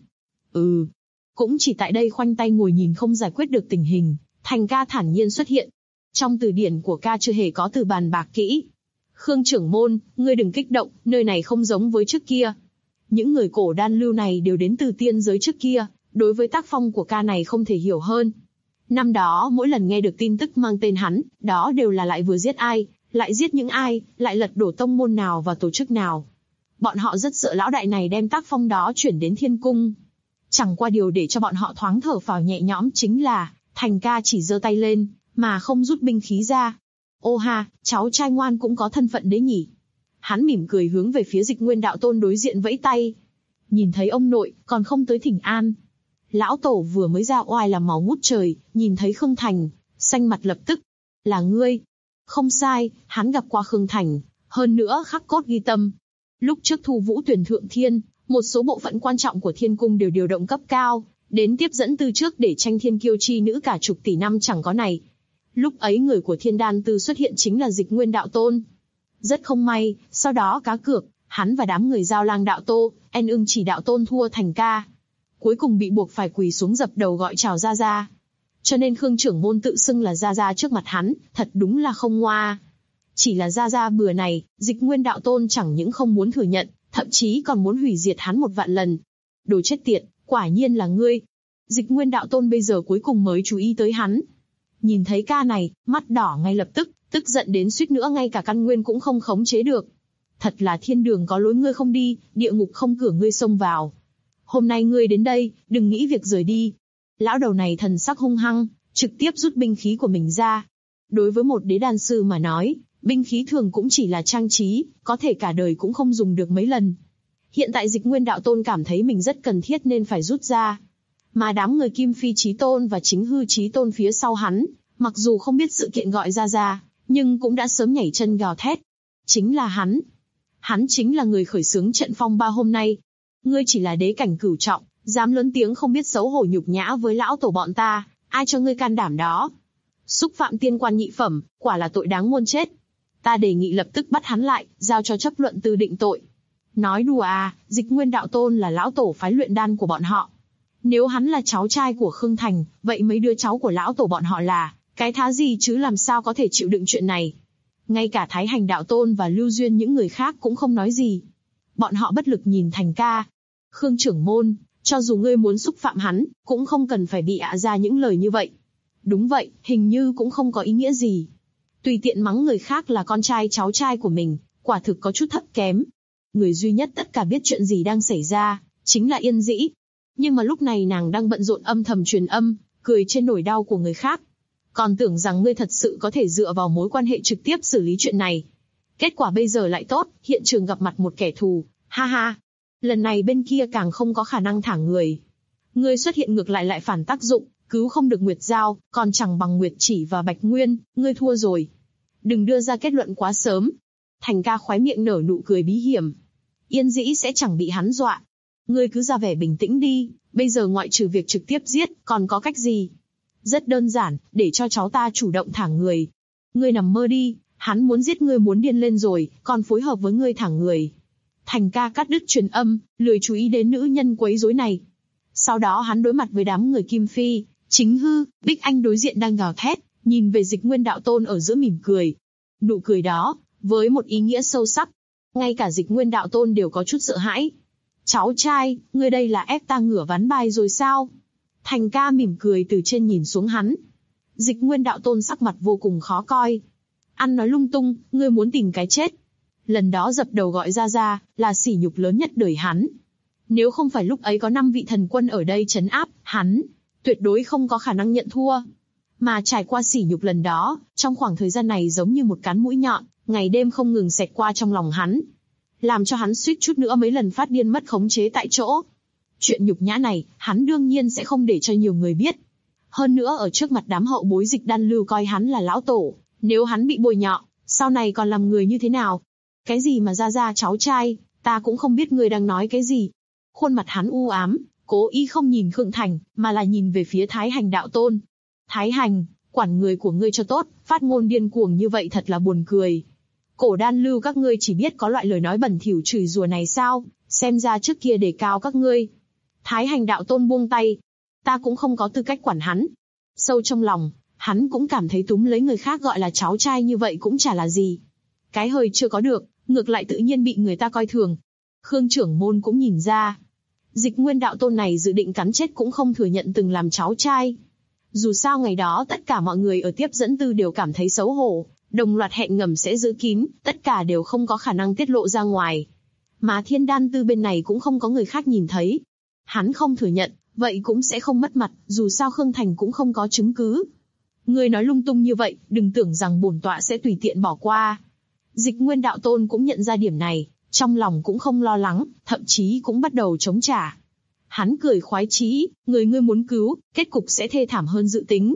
Cũng chỉ tại đây khoanh tay ngồi nhìn không giải quyết được tình hình, Thành Ca thản nhiên xuất hiện. Trong từ điển của ca chưa hề có từ bàn bạc kỹ. Khương trưởng môn, ngươi đừng kích động, nơi này không giống với trước kia. Những người cổ đan lưu này đều đến từ tiên giới trước kia, đối với tác phong của ca này không thể hiểu hơn. Năm đó mỗi lần nghe được tin tức mang tên hắn, đó đều là lại vừa giết ai, lại giết những ai, lại lật đổ tông môn nào và tổ chức nào. Bọn họ rất sợ lão đại này đem tác phong đó chuyển đến thiên cung. Chẳng qua điều để cho bọn họ thoáng thở phào nhẹ nhõm chính là, Thành Ca chỉ giơ tay lên, mà không rút binh khí ra. Ô ha, cháu trai ngoan cũng có thân phận đấy nhỉ. Hắn mỉm cười hướng về phía Dịch Nguyên Đạo Tôn đối diện vẫy tay. Nhìn thấy ông nội, còn không tới thỉnh an. Lão tổ vừa mới ra oai làm máu ngút trời, nhìn thấy Khương Thành, xanh mặt lập tức. Là ngươi. Không sai, hắn gặp qua Khương Thành, hơn nữa khắc cốt ghi tâm. Lúc trước Thu Vũ tuyển thượng thiên, một số bộ phận quan trọng của thiên cung đều điều động cấp cao, đến tiếp dẫn từ trước để tranh thiên kiêu chi nữ cả chục tỷ năm chẳng có này. Lúc ấy người của thiên đan tư xuất hiện chính là Dịch Nguyên Đạo Tôn. Rất không may, sau đó cá cược, hắn và đám người Giao Lang Đạo Tô, En Ưng Chỉ Đạo Tôn thua Thành Ca. Cuối cùng bị buộc phải quỳ xuống dập đầu gọi chào Gia Gia. Cho nên Khương trưởng môn tự xưng là Gia Gia trước mặt hắn, thật đúng là không ngoa. Chỉ là Gia Gia bừa này, Dịch Nguyên Đạo Tôn chẳng những không muốn thừa nhận, thậm chí còn muốn hủy diệt hắn 1.000 lần. Đồ chết tiệt, quả nhiên là ngươi. Dịch Nguyên Đạo Tôn bây giờ cuối cùng mới chú ý tới hắn. Nhìn thấy ca này, mắt đỏ ngay lập tức, tức giận đến suýt nữa ngay cả căn nguyên cũng không khống chế được. Thật là thiên đường có lối ngươi không đi, địa ngục không cửa ngươi xông vào. Hôm nay ngươi đến đây, đừng nghĩ việc rời đi. Lão đầu này thần sắc hung hăng, trực tiếp rút binh khí của mình ra. Đối với một đế đan sư mà nói, binh khí thường cũng chỉ là trang trí, có thể cả đời cũng không dùng được mấy lần. Hiện tại Dịch Nguyên Đạo Tôn cảm thấy mình rất cần thiết nên phải rút ra. Mà đám người Kim Phi Chí Tôn và Chính Hư Chí Tôn phía sau hắn, mặc dù không biết sự kiện gọi ra, nhưng cũng đã sớm nhảy chân gào thét. Chính là hắn. Hắn chính là người khởi xướng trận phong ba hôm nay. Ngươi chỉ là đế cảnh cửu trọng, dám lớn tiếng không biết xấu hổ nhục nhã với lão tổ bọn ta, ai cho ngươi can đảm đó? Xúc phạm tiên quan nhị phẩm, quả là tội đáng muôn chết. Ta đề nghị lập tức bắt hắn lại, giao cho chấp luận tư định tội. Nói đùa à, Dịch Nguyên Đạo Tôn là lão tổ phái luyện đan của bọn họ. Nếu hắn là cháu trai của Khương Thành, vậy mấy đứa cháu của lão tổ bọn họ là cái thá gì chứ, làm sao có thể chịu đựng chuyện này? Ngay cả Thái Hành Đạo Tôn và Lưu Duyên những người khác cũng không nói gì. Bọn họ bất lực nhìn Thành Ca. Khương trưởng môn, cho dù ngươi muốn xúc phạm hắn, cũng không cần phải bị ra những lời như vậy. Đúng vậy, hình như cũng không có ý nghĩa gì. Tùy tiện mắng người khác là con trai cháu trai của mình, quả thực có chút thấp kém. Người duy nhất tất cả biết chuyện gì đang xảy ra, chính là Yên Dĩ. Nhưng mà lúc này nàng đang bận rộn âm thầm truyền âm, cười trên nỗi đau của người khác. Còn tưởng rằng ngươi thật sự có thể dựa vào mối quan hệ trực tiếp xử lý chuyện này. Kết quả bây giờ lại tốt, hiện trường gặp mặt một kẻ thù, ha ha. Lần này bên kia càng không có khả năng thả người. Ngươi xuất hiện ngược lại phản tác dụng, cứu không được Nguyệt Giao, còn chẳng bằng Nguyệt Chỉ và Bạch Nguyên, ngươi thua rồi. Đừng đưa ra kết luận quá sớm. Thành Ca khóe miệng nở nụ cười bí hiểm. Yên Dĩ sẽ chẳng bị hắn dọa. Ngươi cứ ra vẻ bình tĩnh đi, bây giờ ngoại trừ việc trực tiếp giết, còn có cách gì? Rất đơn giản, để cho cháu ta chủ động thả người. Ngươi nằm mơ đi, hắn muốn giết ngươi muốn điên lên rồi, còn phối hợp với ngươi thả người. Thành Ca cắt đứt truyền âm, lười chú ý đến nữ nhân quấy rối này. Sau đó hắn đối mặt với đám người Kim Phi, Chính Hư, Bích Anh đối diện đang gào thét, nhìn về Dịch Nguyên Đạo Tôn ở giữa mỉm cười. Nụ cười đó, với một ý nghĩa sâu sắc. Ngay cả Dịch Nguyên Đạo Tôn đều có chút sợ hãi. Cháu trai, ngươi đây là ép ta ngửa ván bài rồi sao? Thành Ca mỉm cười từ trên nhìn xuống hắn. Dịch Nguyên Đạo Tôn sắc mặt vô cùng khó coi. Ăn nói lung tung, ngươi muốn tìm cái chết. Lần đó dập đầu gọi ra là sỉ nhục lớn nhất đời hắn. Nếu không phải lúc ấy có 5 vị thần quân ở đây trấn áp, hắn tuyệt đối không có khả năng nhận thua. Mà trải qua sỉ nhục lần đó, trong khoảng thời gian này giống như một cán mũi nhọn, ngày đêm không ngừng xẹt qua trong lòng hắn. Làm cho hắn suýt chút nữa mấy lần phát điên mất khống chế tại chỗ. Chuyện nhục nhã này, hắn đương nhiên sẽ không để cho nhiều người biết. Hơn nữa ở trước mặt đám hậu bối Dịch Đan Lưu coi hắn là lão tổ, nếu hắn bị bôi nhọ, sau này còn làm người như thế nào? Cái gì mà ra cháu trai, ta cũng không biết ngươi đang nói cái gì. Khuôn mặt hắn u ám, cố ý không nhìn Khương Thành, mà là nhìn về phía Thái Hành đạo tôn. Thái Hành, quản người của ngươi cho tốt, phát ngôn điên cuồng như vậy thật là buồn cười. Cổ Đan Lưu các ngươi chỉ biết có loại lời nói bẩn thỉu chửi rủa này sao, xem ra trước kia đề cao các ngươi. Thái Hành đạo tôn buông tay. Ta cũng không có tư cách quản hắn. Sâu trong lòng, hắn cũng cảm thấy túm lấy người khác gọi là cháu trai như vậy cũng chả là gì. Cái hơi chưa có được, ngược lại tự nhiên bị người ta coi thường. Khương trưởng môn cũng nhìn ra. Dịch Nguyên đạo tôn này dự định cắn chết cũng không thừa nhận từng làm cháu trai. Dù sao ngày đó tất cả mọi người ở tiếp dẫn tư đều cảm thấy xấu hổ, đồng loạt hẹn ngầm sẽ giữ kín, tất cả đều không có khả năng tiết lộ ra ngoài. Mà Thiên Đan Tư bên này cũng không có người khác nhìn thấy. Hắn không thừa nhận, vậy cũng sẽ không mất mặt, dù sao Khương Thành cũng không có chứng cứ. Ngươi nói lung tung như vậy, đừng tưởng rằng bổn tọa sẽ tùy tiện bỏ qua. Dịch Nguyên đạo tôn cũng nhận ra điểm này, trong lòng cũng không lo lắng, thậm chí cũng bắt đầu chống trả. Hắn cười khoái chí, người ngươi muốn cứu, kết cục sẽ thê thảm hơn dự tính.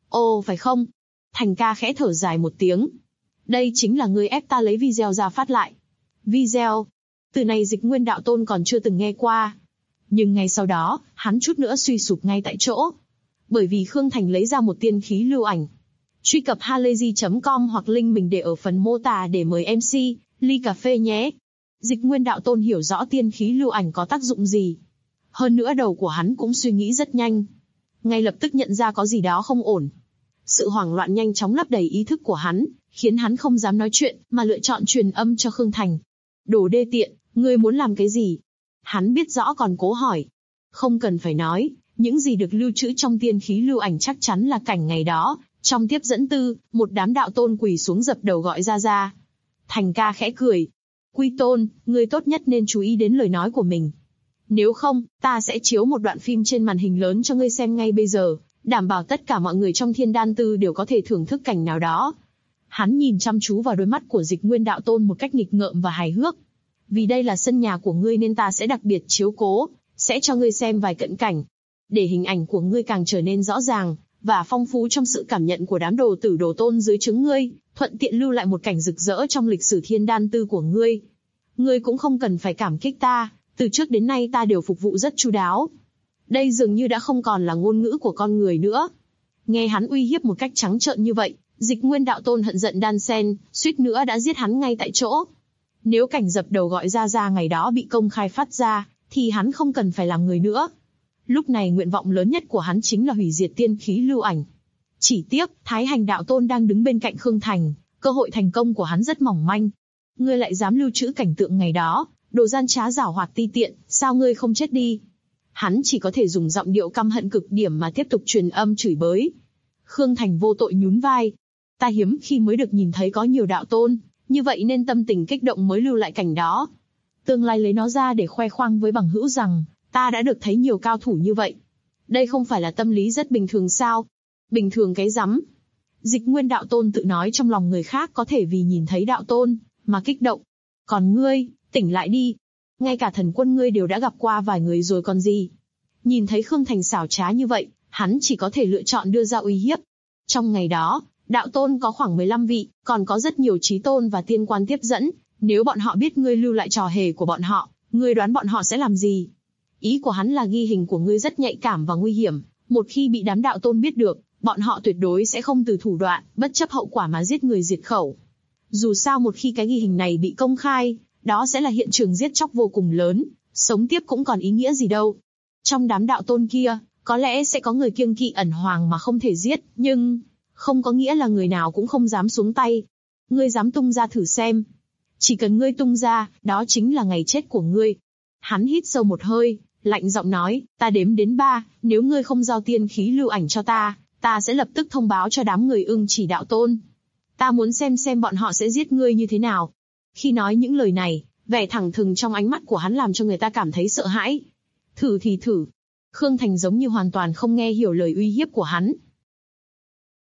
Ồ phải không? Thành ca khẽ thở dài một tiếng. Đây chính là ngươi ép ta lấy video ra phát lại. Video. Từ này Dịch Nguyên đạo tôn còn chưa từng nghe qua. Nhưng ngay sau đó, hắn chút nữa suy sụp ngay tại chỗ. Bởi vì Khương Thành lấy ra một tiên khí lưu ảnh. Truy cập halayzi.com hoặc link mình để ở phần mô tả để mời MC, ly cà phê nhé. Dịch Nguyên đạo tôn hiểu rõ tiên khí lưu ảnh có tác dụng gì. Hơn nữa đầu của hắn cũng suy nghĩ rất nhanh. Ngay lập tức nhận ra có gì đó không ổn. Sự hoảng loạn nhanh chóng lấp đầy ý thức của hắn, khiến hắn không dám nói chuyện, mà lựa chọn truyền âm cho Khương Thành. Đồ đê tiện, ngươi muốn làm cái gì? Hắn biết rõ còn cố hỏi. Không cần phải nói, những gì được lưu trữ trong tiên khí lưu ảnh chắc chắn là cảnh ngày đó. Trong tiếp dẫn tư, một đám đạo tôn quỳ xuống dập đầu gọi ra. Thành ca khẽ cười. Quy tôn, ngươi tốt nhất nên chú ý đến lời nói của mình. Nếu không, ta sẽ chiếu một đoạn phim trên màn hình lớn cho ngươi xem ngay bây giờ, đảm bảo tất cả mọi người trong Thiên Đan Tư đều có thể thưởng thức cảnh nào đó. Hắn nhìn chăm chú vào đôi mắt của Dịch Nguyên đạo tôn một cách nghịch ngợm và hài hước. Vì đây là sân nhà của ngươi nên ta sẽ đặc biệt chiếu cố, sẽ cho ngươi xem vài cận cảnh. Để hình ảnh của ngươi càng trở nên rõ ràng, và phong phú trong sự cảm nhận của đám đồ tử đồ tôn dưới trướng ngươi, thuận tiện lưu lại một cảnh rực rỡ trong lịch sử Thiên Đan Tư của ngươi. Ngươi cũng không cần phải cảm kích ta, từ trước đến nay ta đều phục vụ rất chu đáo. Đây dường như đã không còn là ngôn ngữ của con người nữa. Nghe hắn uy hiếp một cách trắng trợn như vậy, Dịch Nguyên đạo tôn hận giận đan sen, suýt nữa đã giết hắn ngay tại chỗ. Nếu cảnh dập đầu gọi ra ngày đó bị công khai phát ra, thì hắn không cần phải làm người nữa. Lúc này nguyện vọng lớn nhất của hắn chính là hủy diệt tiên khí lưu ảnh. Chỉ tiếc, Thái Hành đạo tôn đang đứng bên cạnh Khương Thành, cơ hội thành công của hắn rất mỏng manh. Ngươi lại dám lưu trữ cảnh tượng ngày đó, đồ gian trá giảo hoạt ti tiện, sao ngươi không chết đi? Hắn chỉ có thể dùng giọng điệu căm hận cực điểm mà tiếp tục truyền âm chửi bới. Khương Thành vô tội nhún vai. Ta hiếm khi mới được nhìn thấy có nhiều đạo tôn, như vậy nên tâm tình kích động mới lưu lại cảnh đó. Tương lai lấy nó ra để khoe khoang với bằng hữu rằng, ta đã được thấy nhiều cao thủ như vậy. Đây không phải là tâm lý rất bình thường sao? Bình thường cái rắm. Dịch Nguyên đạo tôn tự nói trong lòng người khác có thể vì nhìn thấy đạo tôn, mà kích động. Còn ngươi, tỉnh lại đi. Ngay cả thần quân ngươi đều đã gặp qua vài người rồi còn gì. Nhìn thấy Khương Thành xảo trá như vậy, hắn chỉ có thể lựa chọn đưa ra uy hiếp. Trong ngày đó, đạo tôn có khoảng 15 vị, còn có rất nhiều chí tôn và tiên quan tiếp dẫn. Nếu bọn họ biết ngươi lưu lại trò hề của bọn họ, ngươi đoán bọn họ sẽ làm gì? Ý của hắn là ghi hình của ngươi rất nhạy cảm và nguy hiểm. Một khi bị đám đạo tôn biết được, bọn họ tuyệt đối sẽ không từ thủ đoạn, bất chấp hậu quả mà giết người diệt khẩu. Dù sao một khi cái ghi hình này bị công khai, đó sẽ là hiện trường giết chóc vô cùng lớn, sống tiếp cũng còn ý nghĩa gì đâu. Trong đám đạo tôn kia, có lẽ sẽ có người kiêng kỵ ẩn hoàng mà không thể giết, nhưng không có nghĩa là người nào cũng không dám xuống tay. Ngươi dám tung ra thử xem. Chỉ cần ngươi tung ra, đó chính là ngày chết của ngươi. Hắn hít sâu một hơi, lạnh giọng nói, ta đếm đến 3, nếu ngươi không giao tiên khí lưu ảnh cho ta, ta sẽ lập tức thông báo cho đám người Ưng Chỉ đạo tôn. Ta muốn xem bọn họ sẽ giết ngươi như thế nào. Khi nói những lời này, vẻ thẳng thừng trong ánh mắt của hắn làm cho người ta cảm thấy sợ hãi. Thử thì thử. Khương Thành giống như hoàn toàn không nghe hiểu lời uy hiếp của hắn.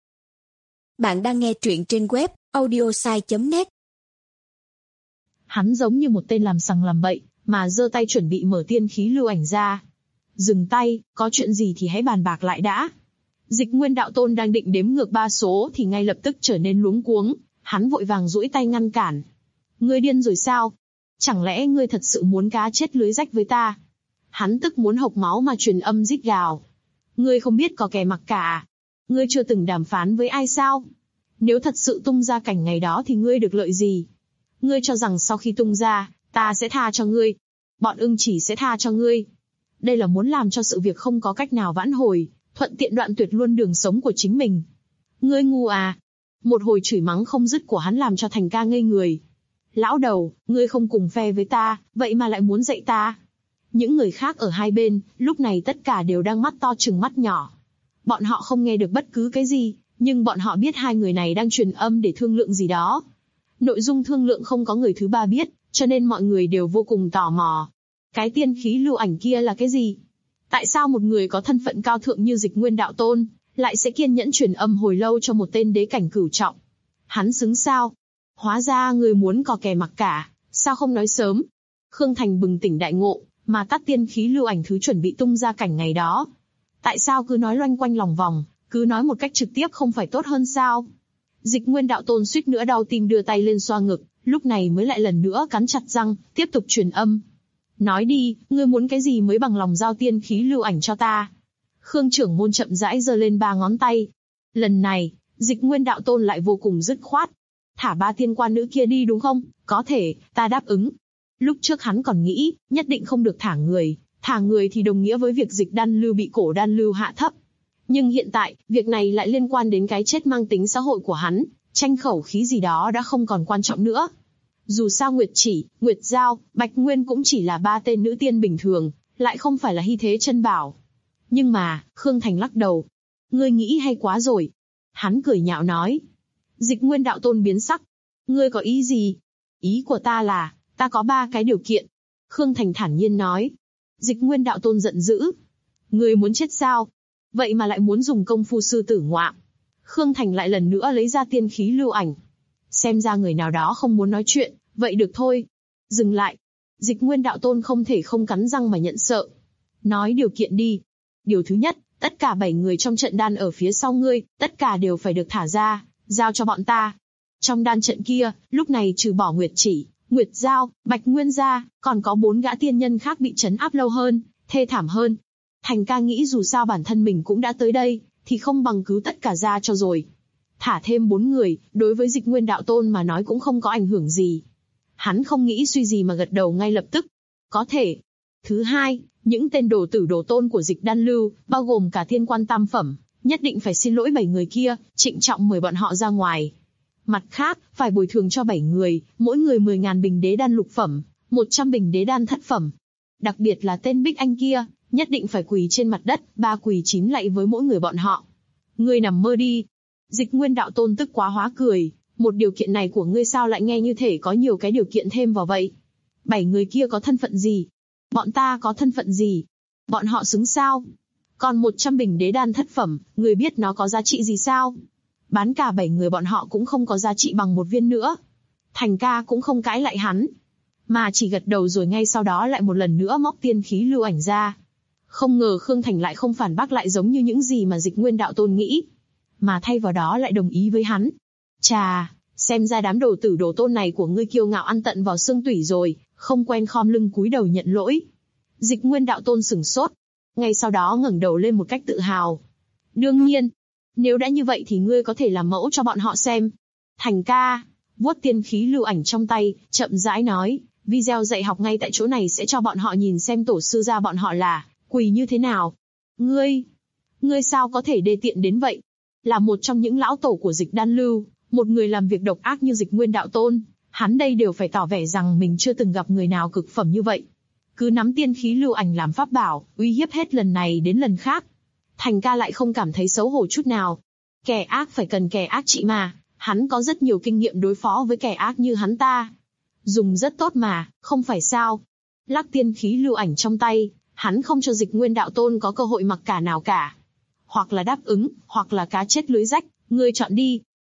Bạn đang nghe truyện trên web audiosai.net. Hắn giống như một tên làm sằng làm bậy, mà giơ tay chuẩn bị mở tiên khí lưu ảnh ra. Dừng tay, có chuyện gì thì hãy bàn bạc lại đã. Dịch Nguyên Đạo Tôn đang định đếm ngược 3 số thì ngay lập tức trở nên luống cuống, hắn vội vàng duỗi tay ngăn cản. Ngươi điên rồi sao? Chẳng lẽ ngươi thật sự muốn cá chết lưới rách với ta? Hắn tức muốn hộc máu mà truyền âm rít gào. Ngươi không biết có kẻ mặc cả. Ngươi chưa từng đàm phán với ai sao? Nếu thật sự tung ra cảnh ngày đó thì ngươi được lợi gì? Ngươi cho rằng sau khi tung ra, ta sẽ tha cho ngươi. Bọn ưng chỉ sẽ tha cho ngươi. Đây là muốn làm cho sự việc không có cách nào vãn hồi, thuận tiện đoạn tuyệt luôn đường sống của chính mình. Ngươi ngu à? Một hồi chửi mắng không dứt của hắn làm cho Thành Ca ngây người. Lão đầu, ngươi không cùng phe với ta, vậy mà lại muốn dạy ta. Những người khác ở hai bên, lúc này tất cả đều đang mắt to trừng mắt nhỏ. Bọn họ không nghe được bất cứ cái gì, nhưng bọn họ biết hai người này đang truyền âm để thương lượng gì đó. Nội dung thương lượng không có người thứ ba biết, cho nên mọi người đều vô cùng tò mò. Cái tiên khí lưu ảnh kia là cái gì? Tại sao một người có thân phận cao thượng như Dịch Nguyên Đạo Tôn, lại sẽ kiên nhẫn truyền âm hồi lâu cho một tên đế cảnh cửu trọng? Hắn xứng sao? Hóa ra người muốn có kẻ mặc cả, sao không nói sớm? Khương Thành bừng tỉnh đại ngộ, mà tắt tiên khí lưu ảnh thứ chuẩn bị tung ra cảnh ngày đó. Tại sao cứ nói loanh quanh lòng vòng, cứ nói một cách trực tiếp không phải tốt hơn sao? Dịch Nguyên Đạo Tôn suýt nữa đau tim đưa tay lên xoa ngực, lúc này mới lại lần nữa cắn chặt răng, tiếp tục truyền âm. Nói đi, ngươi muốn cái gì mới bằng lòng giao tiên khí lưu ảnh cho ta? Khương trưởng môn chậm rãi giơ lên 3 ngón tay. Lần này, Dịch Nguyên Đạo Tôn lại vô cùng dứt khoát. Thả 3 tiên quan nữ kia đi đúng không? Có thể, ta đáp ứng. Lúc trước hắn còn nghĩ, nhất định không được thả người thì đồng nghĩa với việc Dịch Đan Lưu bị Cổ Đan Lưu hạ thấp. Nhưng hiện tại, việc này lại liên quan đến cái chết mang tính xã hội của hắn, tranh khẩu khí gì đó đã không còn quan trọng nữa. Dù sao Nguyệt Chỉ, Nguyệt Giao, Bạch Nguyên cũng chỉ là 3 tên nữ tiên bình thường, lại không phải là hy thế chân bảo. Nhưng mà, Khương Thành lắc đầu. Ngươi nghĩ hay quá rồi. Hắn cười nhạo nói. Dịch Nguyên Đạo Tôn biến sắc. Ngươi có ý gì? Ý của ta là, ta có 3 cái điều kiện. Khương Thành thản nhiên nói. Dịch Nguyên Đạo Tôn giận dữ. Ngươi muốn chết sao? Vậy mà lại muốn dùng công phu sư tử ngoạm. Khương Thành lại lần nữa lấy ra tiên khí lưu ảnh. Xem ra người nào đó không muốn nói chuyện, vậy được thôi. Dừng lại. Dịch Nguyên Đạo Tôn không thể không cắn răng mà nhận sợ. Nói điều kiện đi. Điều thứ nhất, tất cả 7 người trong trận đan ở phía sau ngươi, tất cả đều phải được thả ra, giao cho bọn ta. Trong đan trận kia, lúc này trừ bỏ Nguyệt Chỉ, Nguyệt Giao, Bạch Nguyên ra, còn có 4 gã tiên nhân khác bị trấn áp lâu hơn, thê thảm hơn. Thành Ca nghĩ dù sao bản thân mình cũng đã tới đây, thì không bằng cứu tất cả ra cho rồi. Thả thêm 4 người, đối với Dịch Nguyên Đạo Tôn mà nói cũng không có ảnh hưởng gì. Hắn không nghĩ suy gì mà gật đầu ngay lập tức. Có thể. Thứ hai, những tên đồ tử đồ tôn của Dịch Đan Lưu, bao gồm cả thiên quan tam phẩm, nhất định phải xin lỗi 7 người kia, trịnh trọng mời bọn họ ra ngoài. Mặt khác, phải bồi thường cho 7 người, mỗi người 10.000 bình đế đan lục phẩm, 100 bình đế đan thất phẩm. Đặc biệt là tên Bích Anh kia, nhất định phải quỳ trên mặt đất, 3 quỳ 9 lạy với mỗi người bọn họ. Ngươi nằm mơ đi. Dịch Nguyên Đạo Tôn tức quá hóa cười, một điều kiện này của ngươi sao lại nghe như thể có nhiều cái điều kiện thêm vào vậy? 7 người kia có thân phận gì? Bọn ta có thân phận gì? Bọn họ xứng sao? Còn 100 bình đế đan thất phẩm, ngươi biết nó có giá trị gì sao? Bán cả 7 người bọn họ cũng không có giá trị bằng một viên nữa. Thành Ca cũng không cãi lại hắn, mà chỉ gật đầu rồi ngay sau đó lại một lần nữa móc tiên khí lưu ảnh ra. Không ngờ Khương Thành lại không phản bác lại giống như những gì mà Dịch Nguyên Đạo Tôn nghĩ, mà thay vào đó lại đồng ý với hắn. Chà, xem ra đám đồ tử đồ tôn này của ngươi kiêu ngạo ăn tận vào xương tủy rồi, không quen khom lưng cúi đầu nhận lỗi. Dịch Nguyên Đạo Tôn sửng sốt, ngay sau đó ngẩng đầu lên một cách tự hào. Đương nhiên, nếu đã như vậy thì ngươi có thể làm mẫu cho bọn họ xem. Thành Ca vuốt tiên khí lưu ảnh trong tay, chậm rãi nói, video dạy học ngay tại chỗ này sẽ cho bọn họ nhìn xem tổ sư gia bọn họ là quỳ như thế nào. Ngươi sao có thể đê tiện đến vậy? Là một trong những lão tổ của Dịch Đan Lưu, một người làm việc độc ác như Dịch Nguyên Đạo Tôn, hắn đây đều phải tỏ vẻ rằng mình chưa từng gặp người nào cực phẩm như vậy. Cứ nắm tiên khí lưu ảnh làm pháp bảo, uy hiếp hết lần này đến lần khác. Thành Ca lại không cảm thấy xấu hổ chút nào. Kẻ ác phải cần kẻ ác trị mà, hắn có rất nhiều kinh nghiệm đối phó với kẻ ác như hắn ta. Dùng rất tốt mà, không phải sao? Lắc tiên khí lưu ảnh trong tay, hắn không cho Dịch Nguyên Đạo Tôn có cơ hội mặc cả nào cả. Hoặc là đáp ứng, hoặc là cá chết lưới rách, ngươi chọn đi.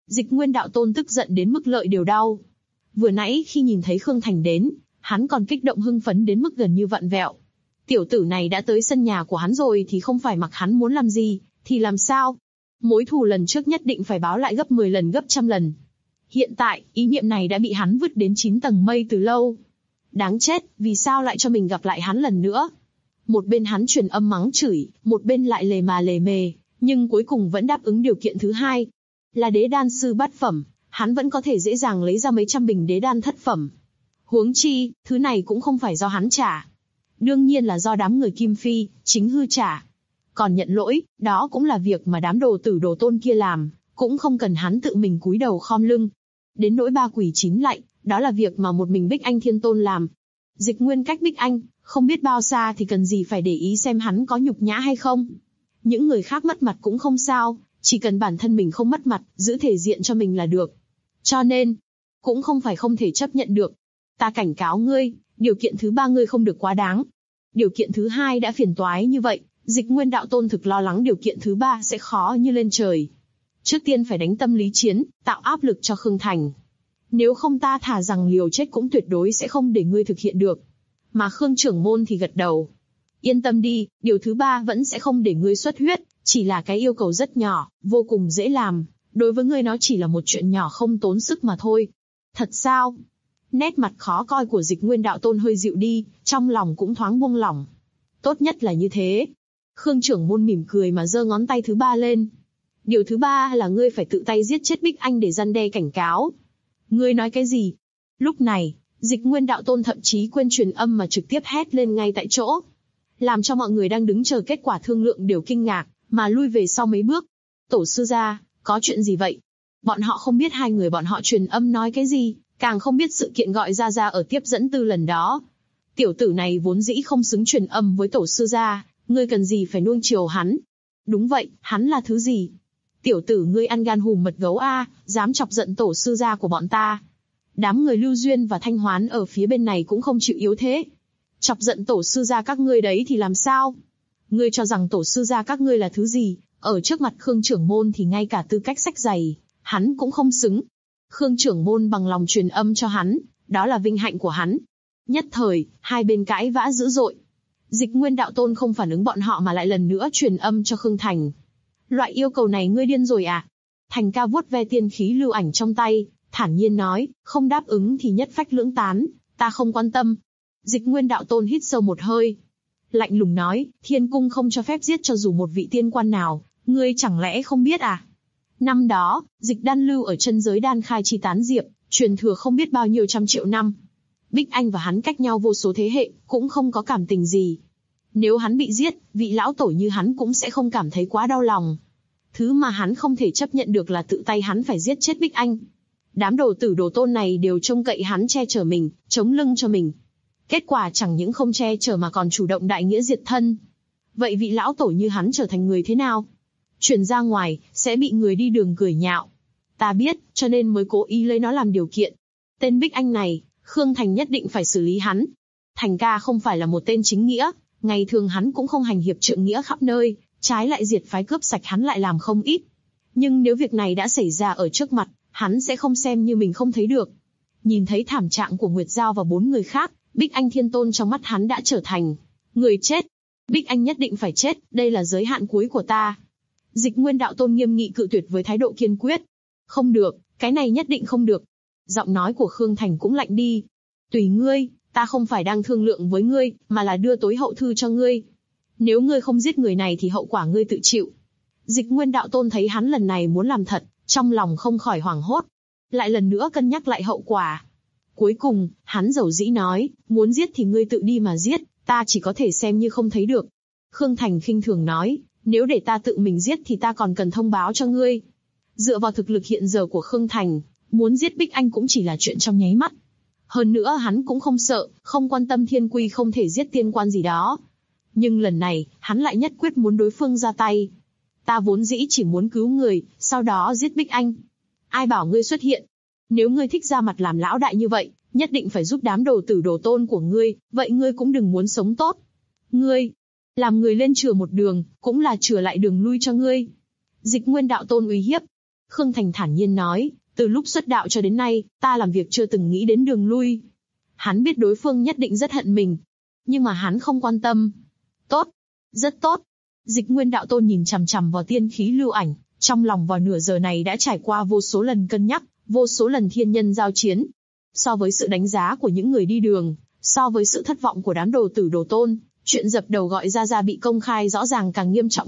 Dịch Nguyên đạo tôn tức giận đến mức lợi đều đau. Vừa nãy khi nhìn thấy Khương Thành đến, hắn còn kích động hưng phấn đến mức gần như vặn vẹo. Tiểu tử này đã tới sân nhà của hắn rồi thì không phải mặc hắn muốn làm gì, thì làm sao? Mối thù lần trước nhất định phải báo lại gấp 10 lần gấp trăm lần. Hiện tại, ý niệm này đã bị hắn vứt đến 9 tầng mây từ lâu. Đáng chết, vì sao lại cho mình gặp lại hắn lần nữa? Một bên hắn truyền âm mắng chửi, một bên lại lề mà lề mề, nhưng cuối cùng vẫn đáp ứng điều kiện thứ hai. Là đế đan sư bát phẩm, hắn vẫn có thể dễ dàng lấy ra mấy trăm bình đế đan thất phẩm. Huống chi, thứ này cũng không phải do hắn trả. Đương nhiên là do đám người Kim Phi, chính hư trả. Còn nhận lỗi, đó cũng là việc mà đám đồ tử đồ tôn kia làm, cũng không cần hắn tự mình cúi đầu khom lưng. Đến nỗi ba quỷ chín lạy, đó là việc mà một mình Bích Anh Thiên Tôn làm. Dịch Nguyên cách Bích Anh, không biết bao xa thì cần gì phải để ý xem hắn có nhục nhã hay không. Những người khác mất mặt cũng không sao, chỉ cần bản thân mình không mất mặt, giữ thể diện cho mình là được. Cho nên, cũng không phải không thể chấp nhận được. Ta cảnh cáo ngươi, điều kiện thứ ba ngươi không được quá đáng. Điều kiện thứ hai đã phiền toái như vậy, Dịch Nguyên đạo tôn thực lo lắng điều kiện thứ ba sẽ khó như lên trời. Trước tiên phải đánh tâm lý chiến, tạo áp lực cho Khương Thành. Nếu không ta thà rằng liều chết cũng tuyệt đối sẽ không để ngươi thực hiện được. Mà Khương trưởng môn thì gật đầu. Yên tâm đi, điều thứ ba vẫn sẽ không để ngươi xuất huyết, chỉ là cái yêu cầu rất nhỏ, vô cùng dễ làm. Đối với ngươi nó chỉ là một chuyện nhỏ không tốn sức mà thôi. Thật sao? Nét mặt khó coi của Dịch Nguyên đạo tôn hơi dịu đi, trong lòng cũng thoáng buông lỏng. Tốt nhất là như thế. Khương trưởng môn mỉm cười mà giơ ngón tay thứ ba lên. Điều thứ ba là ngươi phải tự tay giết chết Bích Anh để răn đe cảnh cáo. Ngươi nói cái gì? Lúc này, Dịch Nguyên đạo tôn thậm chí quên truyền âm mà trực tiếp hét lên ngay tại chỗ. Làm cho mọi người đang đứng chờ kết quả thương lượng đều kinh ngạc, mà lui về sau mấy bước. Tổ sư gia, có chuyện gì vậy? Bọn họ không biết hai người bọn họ truyền âm nói cái gì, càng không biết sự kiện gọi ra ở tiếp dẫn tư lần đó. Tiểu tử này vốn dĩ không xứng truyền âm với tổ sư gia, ngươi cần gì phải nuông chiều hắn? Đúng vậy, hắn là thứ gì? Tiểu tử ngươi ăn gan hùm mật gấu a, dám chọc giận tổ sư gia của bọn ta. Đám người Lưu Duyên và Thanh Hoán ở phía bên này cũng không chịu yếu thế. Chọc giận tổ sư gia các ngươi đấy thì làm sao? Ngươi cho rằng tổ sư gia các ngươi là thứ gì? Ở trước mặt Khương trưởng môn thì ngay cả tư cách xách giày, hắn cũng không xứng. Khương trưởng môn bằng lòng truyền âm cho hắn, đó là vinh hạnh của hắn. Nhất thời, hai bên cãi vã dữ dội. Dịch Nguyên đạo tôn không phản ứng bọn họ mà lại lần nữa truyền âm cho Khương Thành. Loại yêu cầu này ngươi điên rồi à? Thành ca vuốt ve tiên khí lưu ảnh trong tay, thản nhiên nói, không đáp ứng thì nhất phách lưỡng tán, ta không quan tâm. Dịch Nguyên đạo tôn hít sâu một hơi. Lạnh lùng nói, thiên cung không cho phép giết cho dù một vị tiên quan nào, ngươi chẳng lẽ không biết à? Năm đó, Dịch Đan lưu ở chân giới đan khai chi tán diệp, truyền thừa không biết bao nhiêu trăm triệu năm. Bích Anh và hắn cách nhau vô số thế hệ, cũng không có cảm tình gì. Nếu hắn bị giết, vị lão tổ như hắn cũng sẽ không cảm thấy quá đau lòng. Thứ mà hắn không thể chấp nhận được là tự tay hắn phải giết chết Bích Anh. Đám đồ tử đồ tôn này đều trông cậy hắn che chở mình, chống lưng cho mình. Kết quả chẳng những không che chở mà còn chủ động đại nghĩa diệt thân. Vậy vị lão tổ như hắn trở thành người thế nào? Truyền ra ngoài, sẽ bị người đi đường cười nhạo. Ta biết, cho nên mới cố ý lấy nó làm điều kiện. Tên Bích Anh này, Khương Thành nhất định phải xử lý hắn. Thành ca không phải là một tên chính nghĩa, ngày thường hắn cũng không hành hiệp trượng nghĩa khắp nơi, trái lại diệt phái cướp sạch hắn lại làm không ít. Nhưng nếu việc này đã xảy ra ở trước mặt, hắn sẽ không xem như mình không thấy được. Nhìn thấy thảm trạng của Nguyệt Giao và 4 người khác, Bích Anh Thiên Tôn trong mắt hắn đã trở thành người chết. Bích Anh nhất định phải chết, đây là giới hạn cuối của ta. Dịch Nguyên đạo tôn nghiêm nghị cự tuyệt với thái độ kiên quyết. Không được, cái này nhất định không được. Giọng nói của Khương Thành cũng lạnh đi. Tùy ngươi, ta không phải đang thương lượng với ngươi, mà là đưa tối hậu thư cho ngươi. Nếu ngươi không giết người này thì hậu quả ngươi tự chịu. Dịch Nguyên đạo tôn thấy hắn lần này muốn làm thật, trong lòng không khỏi hoảng hốt. Lại lần nữa cân nhắc lại hậu quả. Cuối cùng, hắn dầu dĩ nói, muốn giết thì ngươi tự đi mà giết, ta chỉ có thể xem như không thấy được. Khương Thành khinh thường nói, nếu để ta tự mình giết thì ta còn cần thông báo cho ngươi. Dựa vào thực lực hiện giờ của Khương Thành, muốn giết Bích Anh cũng chỉ là chuyện trong nháy mắt. Hơn nữa hắn cũng không sợ, không quan tâm thiên quy không thể giết tiên quan gì đó. Nhưng lần này, hắn lại nhất quyết muốn đối phương ra tay. Ta vốn dĩ chỉ muốn cứu người, sau đó giết Bích Anh. Ai bảo ngươi xuất hiện? Nếu ngươi thích ra mặt làm lão đại như vậy, nhất định phải giúp đám đồ tử đồ tôn của ngươi, vậy ngươi cũng đừng muốn sống tốt. Ngươi, làm người lên chừa một đường, cũng là chừa lại đường lui cho ngươi. Dịch Nguyên đạo tôn uy hiếp. Khương Thành thản nhiên nói, từ lúc xuất đạo cho đến nay, ta làm việc chưa từng nghĩ đến đường lui. Hắn biết đối phương nhất định rất hận mình, nhưng mà hắn không quan tâm. Tốt, rất tốt. Dịch Nguyên Đạo Tôn nhìn chằm chằm vào tiên khí lưu ảnh, trong lòng vào nửa giờ này đã trải qua vô số lần cân nhắc, vô số lần thiên nhân giao chiến. So với sự đánh giá của những người đi đường, so với sự thất vọng của đám đồ tử đồ tôn, chuyện dập đầu gọi ra bị công khai rõ ràng càng nghiêm trọng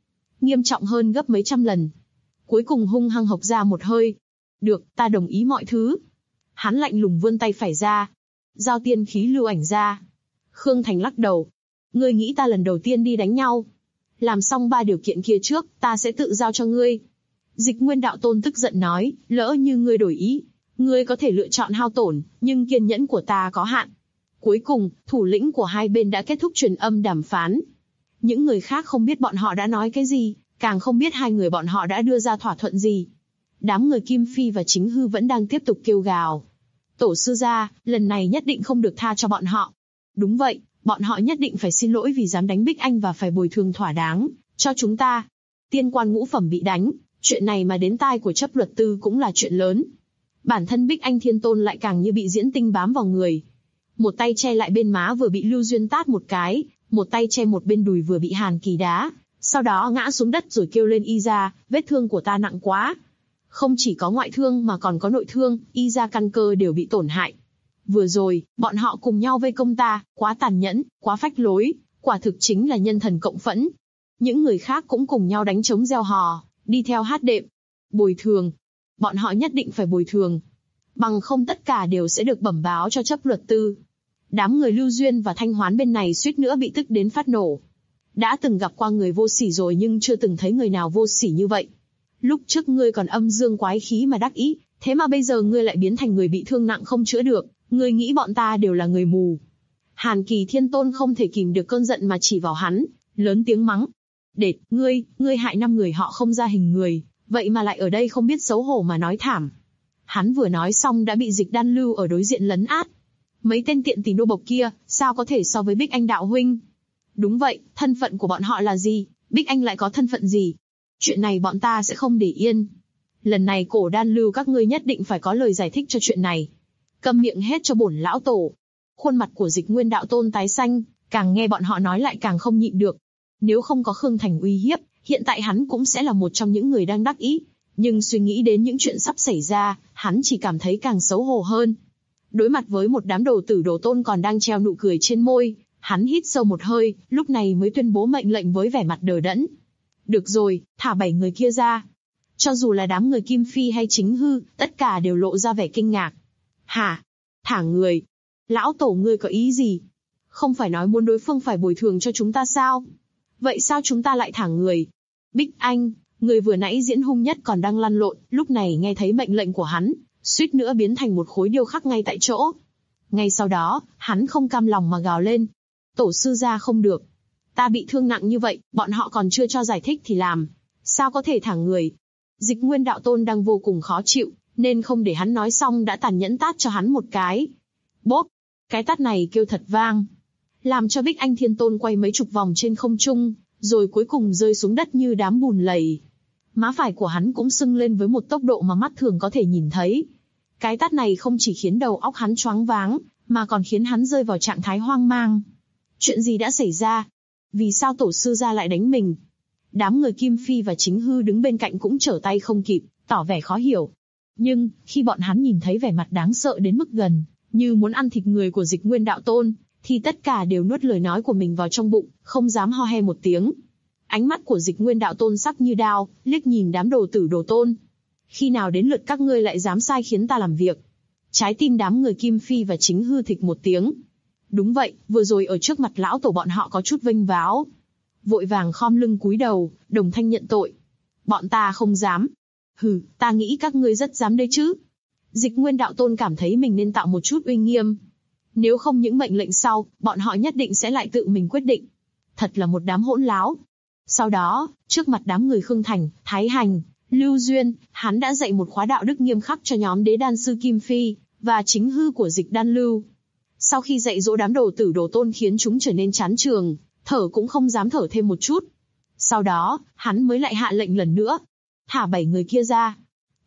hơn gấp mấy trăm lần. Cuối cùng hung hăng hộc ra một hơi. Được, ta đồng ý mọi thứ. Hắn lạnh lùng vươn tay phải ra, giao tiên khí lưu ảnh ra. Khương Thành lắc đầu. Ngươi nghĩ ta lần đầu tiên đi đánh nhau? Làm xong 3 điều kiện kia trước, ta sẽ tự giao cho ngươi. Dịch Nguyên Đạo Tôn tức giận nói, lỡ như ngươi đổi ý, ngươi có thể lựa chọn hao tổn, nhưng kiên nhẫn của ta có hạn. Cuối cùng, thủ lĩnh của hai bên đã kết thúc truyền âm đàm phán. Những người khác không biết bọn họ đã nói cái gì, càng không biết hai người bọn họ đã đưa ra thỏa thuận gì. Đám người Kim Phi và Chính Hư vẫn đang tiếp tục kêu gào. Tổ sư gia, lần này nhất định không được tha cho bọn họ. Đúng vậy, bọn họ nhất định phải xin lỗi vì dám đánh Bích Anh và phải bồi thường thỏa đáng cho chúng ta. Tiên quan ngũ phẩm bị đánh, chuyện này mà đến tai của chấp luật tư cũng là chuyện lớn. Bản thân Bích Anh Thiên Tôn lại càng như bị diễn tinh bám vào người. Một tay che lại bên má vừa bị Lưu Duyên tát một cái, một tay che một bên đùi vừa bị Hàn Kỳ đá, sau đó ngã xuống đất rồi kêu lên y ra, vết thương của ta nặng quá. Không chỉ có ngoại thương mà còn có nội thương, y ra căn cơ đều bị tổn hại. Vừa rồi, bọn họ cùng nhau vây công ta, quá tàn nhẫn, quá phách lối, quả thực chính là nhân thần cộng phẫn. Những người khác cũng cùng nhau đánh trống reo hò, đi theo hát đệm. Bồi thường. Bọn họ nhất định phải bồi thường. Bằng không tất cả đều sẽ được bẩm báo cho chấp luật tư. Đám người Lưu Duyên và Thanh Hoán bên này suýt nữa bị tức đến phát nổ. Đã từng gặp qua người vô sỉ rồi nhưng chưa từng thấy người nào vô sỉ như vậy. Lúc trước ngươi còn âm dương quái khí mà đắc ý, thế mà bây giờ ngươi lại biến thành người bị thương nặng không chữa được, ngươi nghĩ bọn ta đều là người mù. Hàn Kỳ Thiên Tôn không thể kìm được cơn giận mà chỉ vào hắn, lớn tiếng mắng. Đệt, ngươi hại 5 người họ không ra hình người, vậy mà lại ở đây không biết xấu hổ mà nói thảm. Hắn vừa nói xong đã bị Dịch Đan Lưu ở đối diện lấn át. Mấy tên tiện tỷ nô bộc kia, sao có thể so với Bích Anh đạo huynh? Đúng vậy, thân phận của bọn họ là gì? Bích Anh lại có thân phận gì? Chuyện này bọn ta sẽ không để yên. Lần này Cổ Đan Lưu các ngươi nhất định phải có lời giải thích cho chuyện này. Câm miệng hết cho bổn lão tổ. Khuôn mặt của Dịch Nguyên Đạo Tôn tái xanh, càng nghe bọn họ nói lại càng không nhịn được. Nếu không có Khương Thành uy hiếp, hiện tại hắn cũng sẽ là một trong những người đang đắc ý. Nhưng suy nghĩ đến những chuyện sắp xảy ra, hắn chỉ cảm thấy càng xấu hổ hơn. Đối mặt với một đám đồ tử đồ tôn còn đang treo nụ cười trên môi, hắn hít sâu một hơi, lúc này mới tuyên bố mệnh lệnh với vẻ mặt đờ đẫn. Được rồi, thả 7 người kia ra. Cho dù là đám người Kim Phi hay Chính Hư, tất cả đều lộ ra vẻ kinh ngạc. Hả? Thả người? Lão tổ ngươi có ý gì? Không phải nói muốn đối phương phải bồi thường cho chúng ta sao? Vậy sao chúng ta lại thả người? Bích Anh, người vừa nãy diễn hung nhất còn đang lăn lộn, lúc này nghe thấy mệnh lệnh của hắn, suýt nữa biến thành một khối điêu khắc ngay tại chỗ. Ngay sau đó, hắn không cam lòng mà gào lên. Tổ sư gia không được. Ta bị thương nặng như vậy, bọn họ còn chưa cho giải thích thì làm. Sao có thể thả người? Dịch Nguyên Đạo Tôn đang vô cùng khó chịu, nên không để hắn nói xong đã tàn nhẫn tát cho hắn một cái. Bốp! Cái tát này kêu thật vang, làm cho Bích Anh Thiên Tôn quay mấy chục vòng trên không trung, rồi cuối cùng rơi xuống đất như đám bùn lầy. Má phải của hắn cũng sưng lên với một tốc độ mà mắt thường có thể nhìn thấy. Cái tát này không chỉ khiến đầu óc hắn choáng váng, mà còn khiến hắn rơi vào trạng thái hoang mang. Chuyện gì đã xảy ra? Vì sao tổ sư gia lại đánh mình? Đám người Kim Phi và Chính Hư đứng bên cạnh cũng trở tay không kịp, tỏ vẻ khó hiểu. Nhưng, khi bọn hắn nhìn thấy vẻ mặt đáng sợ đến mức gần, như muốn ăn thịt người của Dịch Nguyên Đạo Tôn, thì tất cả đều nuốt lời nói của mình vào trong bụng, không dám ho he một tiếng. Ánh mắt của Dịch Nguyên Đạo Tôn sắc như đao, liếc nhìn đám đồ tử đồ tôn. Khi nào đến lượt các ngươi lại dám sai khiến ta làm việc? Trái tim đám người Kim Phi và Chính Hư thịch một tiếng. Đúng vậy, vừa rồi ở trước mặt lão tổ bọn họ có chút vênh váo. Vội vàng khom lưng cúi đầu, đồng thanh nhận tội. Bọn ta không dám. Hừ, ta nghĩ các ngươi rất dám đấy chứ. Dịch Nguyên Đạo Tôn cảm thấy mình nên tạo một chút uy nghiêm. Nếu không những mệnh lệnh sau, bọn họ nhất định sẽ lại tự mình quyết định. Thật là một đám hỗn láo. Sau đó, trước mặt đám người Khương Thành, Thái Hành, Lưu Duyên, hắn đã dạy một khóa đạo đức nghiêm khắc cho nhóm đế đan sư Kim Phi, và Chính Hư của Dịch Đan Lưu. Sau khi dạy dỗ đám đồ tử đồ tôn khiến chúng trở nên chán trường, thở cũng không dám thở thêm một chút. Sau đó, hắn mới lại hạ lệnh lần nữa. Thả 7 người kia ra.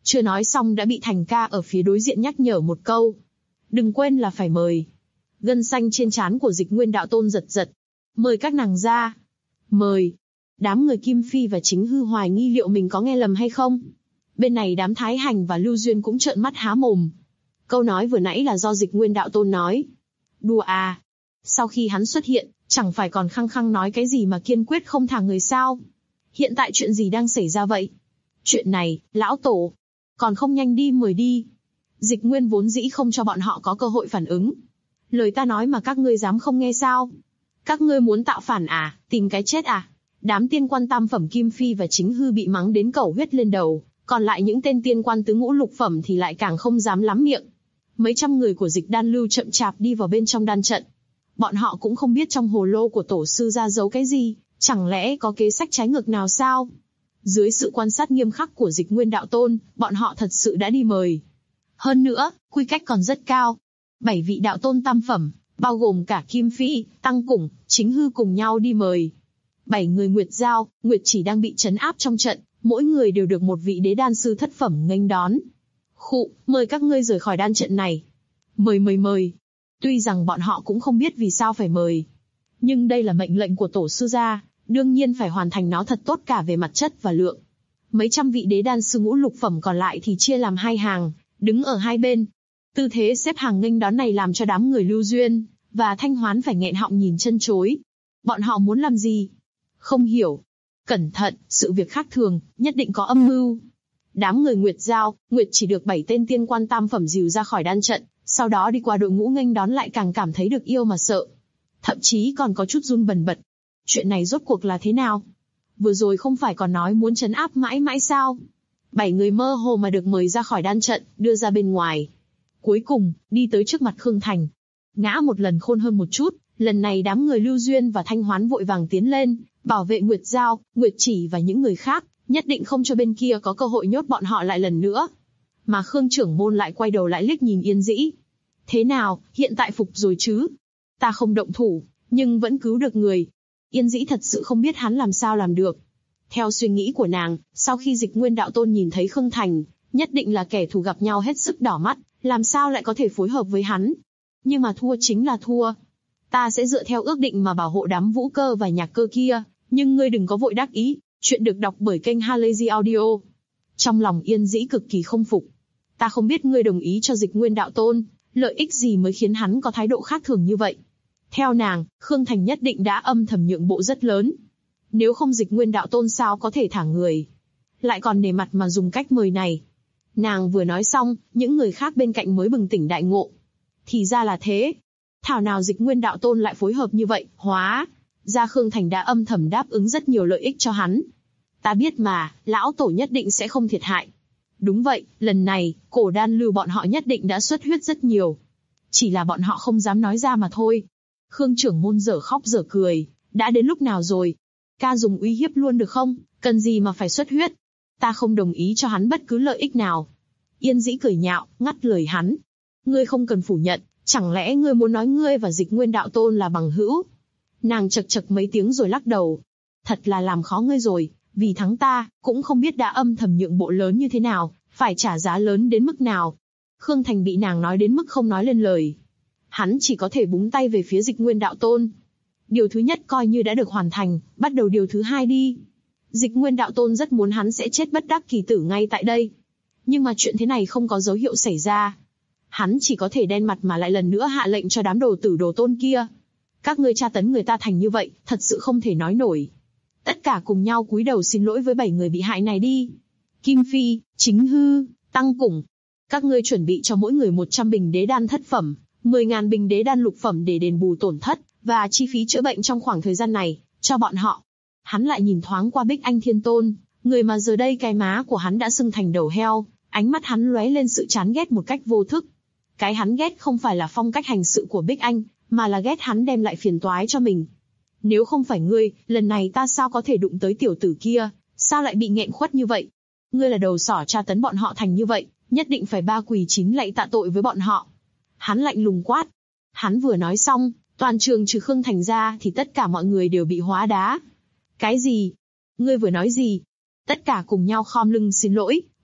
Chưa nói xong đã bị Thành ca ở phía đối diện nhắc nhở một câu. Đừng quên là phải mời. Gân xanh trên trán của Dịch Nguyên đạo tôn giật giật. Mời các nàng ra. Mời. Đám người Kim Phi và Chính Hư hoài nghi liệu mình có nghe lầm hay không. Bên này đám Thái Hành và Lưu Duyên cũng trợn mắt há mồm. Câu nói vừa nãy là do Dịch Nguyên đạo tôn nói. Đùa à. Sau khi hắn xuất hiện, chẳng phải còn khăng khăng nói cái gì mà kiên quyết không thả người sao. Hiện tại chuyện gì đang xảy ra vậy? Chuyện này, lão tổ. Còn không nhanh đi mời đi. Dịch Nguyên vốn dĩ không cho bọn họ có cơ hội phản ứng. Lời ta nói mà các ngươi dám không nghe sao? Các ngươi muốn tạo phản à, tìm cái chết à? Đám tiên quan tam phẩm Kim Phi và Chính Hư bị mắng đến cẩu huyết lên đầu, còn lại những tên tiên quan tứ ngũ lục phẩm thì lại càng không dám lắm miệng. Mấy trăm người của Dịch Đan Lưu chậm chạp đi vào bên trong đan trận. Bọn họ cũng không biết trong hồ lô của tổ sư ra giấu cái gì, chẳng lẽ có kế sách trái ngược nào sao? Dưới sự quan sát nghiêm khắc của Dịch Nguyên đạo tôn, bọn họ thật sự đã đi mời. Hơn nữa, quy cách còn rất cao. 7 vị đạo tôn tam phẩm, bao gồm cả Kim Phi, Tăng Củng, Chính Hư cùng nhau đi mời. 7 người Nguyệt Giao, Nguyệt Chỉ đang bị trấn áp trong trận, mỗi người đều được một vị đế đan sư thất phẩm nghênh đón. Khụ, mời các ngươi rời khỏi đan trận này. Mời. Tuy rằng bọn họ cũng không biết vì sao phải mời. Nhưng đây là mệnh lệnh của tổ sư gia, đương nhiên phải hoàn thành nó thật tốt cả về mặt chất và lượng. Mấy trăm vị đế đan sư ngũ lục phẩm còn lại thì chia làm 2 hàng, đứng ở hai bên. Tư thế xếp hàng nghênh đón này làm cho đám người Lưu Duyên và Thanh Hoán phải nghẹn họng nhìn chân chối. Bọn họ muốn làm gì? Không hiểu. Cẩn thận, sự việc khác thường, nhất định có âm mưu. Đám người Nguyệt Giao, Nguyệt Chỉ được 7 tên tiên quan tam phẩm dìu ra khỏi đan trận, sau đó đi qua đội ngũ nghênh đón lại càng cảm thấy được yêu mà sợ. Thậm chí còn có chút run bần bật. Chuyện này rốt cuộc là thế nào? Vừa rồi không phải còn nói muốn trấn áp mãi mãi sao? 7 người mơ hồ mà được mời ra khỏi đan trận, đưa ra bên ngoài. Cuối cùng, đi tới trước mặt Khương Thành. Ngã một lần khôn hơn một chút, lần này đám người Lưu Duyên và Thanh Hoán vội vàng tiến lên, bảo vệ Nguyệt Giao, Nguyệt Chỉ và những người khác, nhất định không cho bên kia có cơ hội nhốt bọn họ lại lần nữa. Mà Khương trưởng môn lại quay đầu lại liếc nhìn Yên Dĩ. Thế nào, hiện tại phục rồi chứ? Ta không động thủ, nhưng vẫn cứu được người. Yên Dĩ thật sự không biết hắn làm sao làm được. Theo suy nghĩ của nàng, sau khi Dịch Nguyên đạo tôn nhìn thấy Khương Thành, nhất định là kẻ thù gặp nhau hết sức đỏ mắt, làm sao lại có thể phối hợp với hắn. Nhưng mà thua chính là thua. Ta sẽ dựa theo ước định mà bảo hộ đám vũ cơ và nhạc cơ kia, nhưng ngươi đừng có vội đắc ý. Chuyện được đọc bởi kênh Halazy Audio. Trong lòng Yên Dĩ cực kỳ không phục. Ta không biết ngươi đồng ý cho Dịch Nguyên đạo tôn, lợi ích gì mới khiến hắn có thái độ khác thường như vậy. Theo nàng, Khương Thành nhất định đã âm thầm nhượng bộ rất lớn. Nếu không Dịch Nguyên đạo tôn sao có thể thả người. Lại còn nể mặt mà dùng cách mời này. Nàng vừa nói xong, những người khác bên cạnh mới bừng tỉnh đại ngộ. Thì ra là thế. Thảo nào Dịch Nguyên đạo tôn lại phối hợp như vậy, hóa ra Khương Thành đã âm thầm đáp ứng rất nhiều lợi ích cho hắn. Ta biết mà, lão tổ nhất định sẽ không thiệt hại. Đúng vậy, lần này, cổ đan lưu bọn họ nhất định đã xuất huyết rất nhiều. Chỉ là bọn họ không dám nói ra mà thôi. Khương trưởng môn dở khóc dở cười, đã đến lúc nào rồi? Ca dùng uy hiếp luôn được không, cần gì mà phải xuất huyết? Ta không đồng ý cho hắn bất cứ lợi ích nào. Yên Dĩ cười nhạo, ngắt lời hắn. Ngươi không cần phủ nhận, chẳng lẽ ngươi muốn nói ngươi và Dịch Nguyên đạo tôn là bằng hữu? Nàng chật chật mấy tiếng rồi lắc đầu. Thật là làm khó ngươi rồi, vì thắng ta, cũng không biết đã âm thầm nhượng bộ lớn như thế nào, phải trả giá lớn đến mức nào. Khương Thành bị nàng nói đến mức không nói lên lời. Hắn chỉ có thể búng tay về phía Dịch Nguyên đạo tôn. Điều thứ nhất coi như đã được hoàn thành, bắt đầu điều thứ hai đi. Dịch Nguyên đạo tôn rất muốn hắn sẽ chết bất đắc kỳ tử ngay tại đây. Nhưng mà chuyện thế này không có dấu hiệu xảy ra. Hắn chỉ có thể đen mặt mà lại lần nữa hạ lệnh cho đám đồ tử đồ tôn kia. Các ngươi tra tấn người ta thành như vậy, thật sự không thể nói nổi. Tất cả cùng nhau cúi đầu xin lỗi với 7 người bị hại này đi. Kim Phi, Chính Hư, Tăng Củng. Các ngươi chuẩn bị cho mỗi người 100 bình đế đan thất phẩm, 10.000 bình đế đan lục phẩm để đền bù tổn thất, và chi phí chữa bệnh trong khoảng thời gian này, cho bọn họ. Hắn lại nhìn thoáng qua Bích Anh Thiên Tôn, người mà giờ đây cái má của hắn đã sưng thành đầu heo, ánh mắt hắn lóe lên sự chán ghét một cách vô thức. Cái hắn ghét không phải là phong cách hành sự của Bích Anh, mà là ghét hắn đem lại phiền toái cho mình. Nếu không phải ngươi, lần này ta sao có thể đụng tới tiểu tử kia, sao lại bị nghẹn khuất như vậy? Ngươi là đầu sỏ tra tấn bọn họ thành như vậy, nhất định phải 3 quỳ 9 lạy tạ tội với bọn họ. Hắn lạnh lùng quát. Hắn vừa nói xong, toàn trường trừ Khương Thành ra thì tất cả mọi người đều bị hóa đá. Cái gì? Ngươi vừa nói gì? Tất cả cùng nhau khom lưng xin lỗi,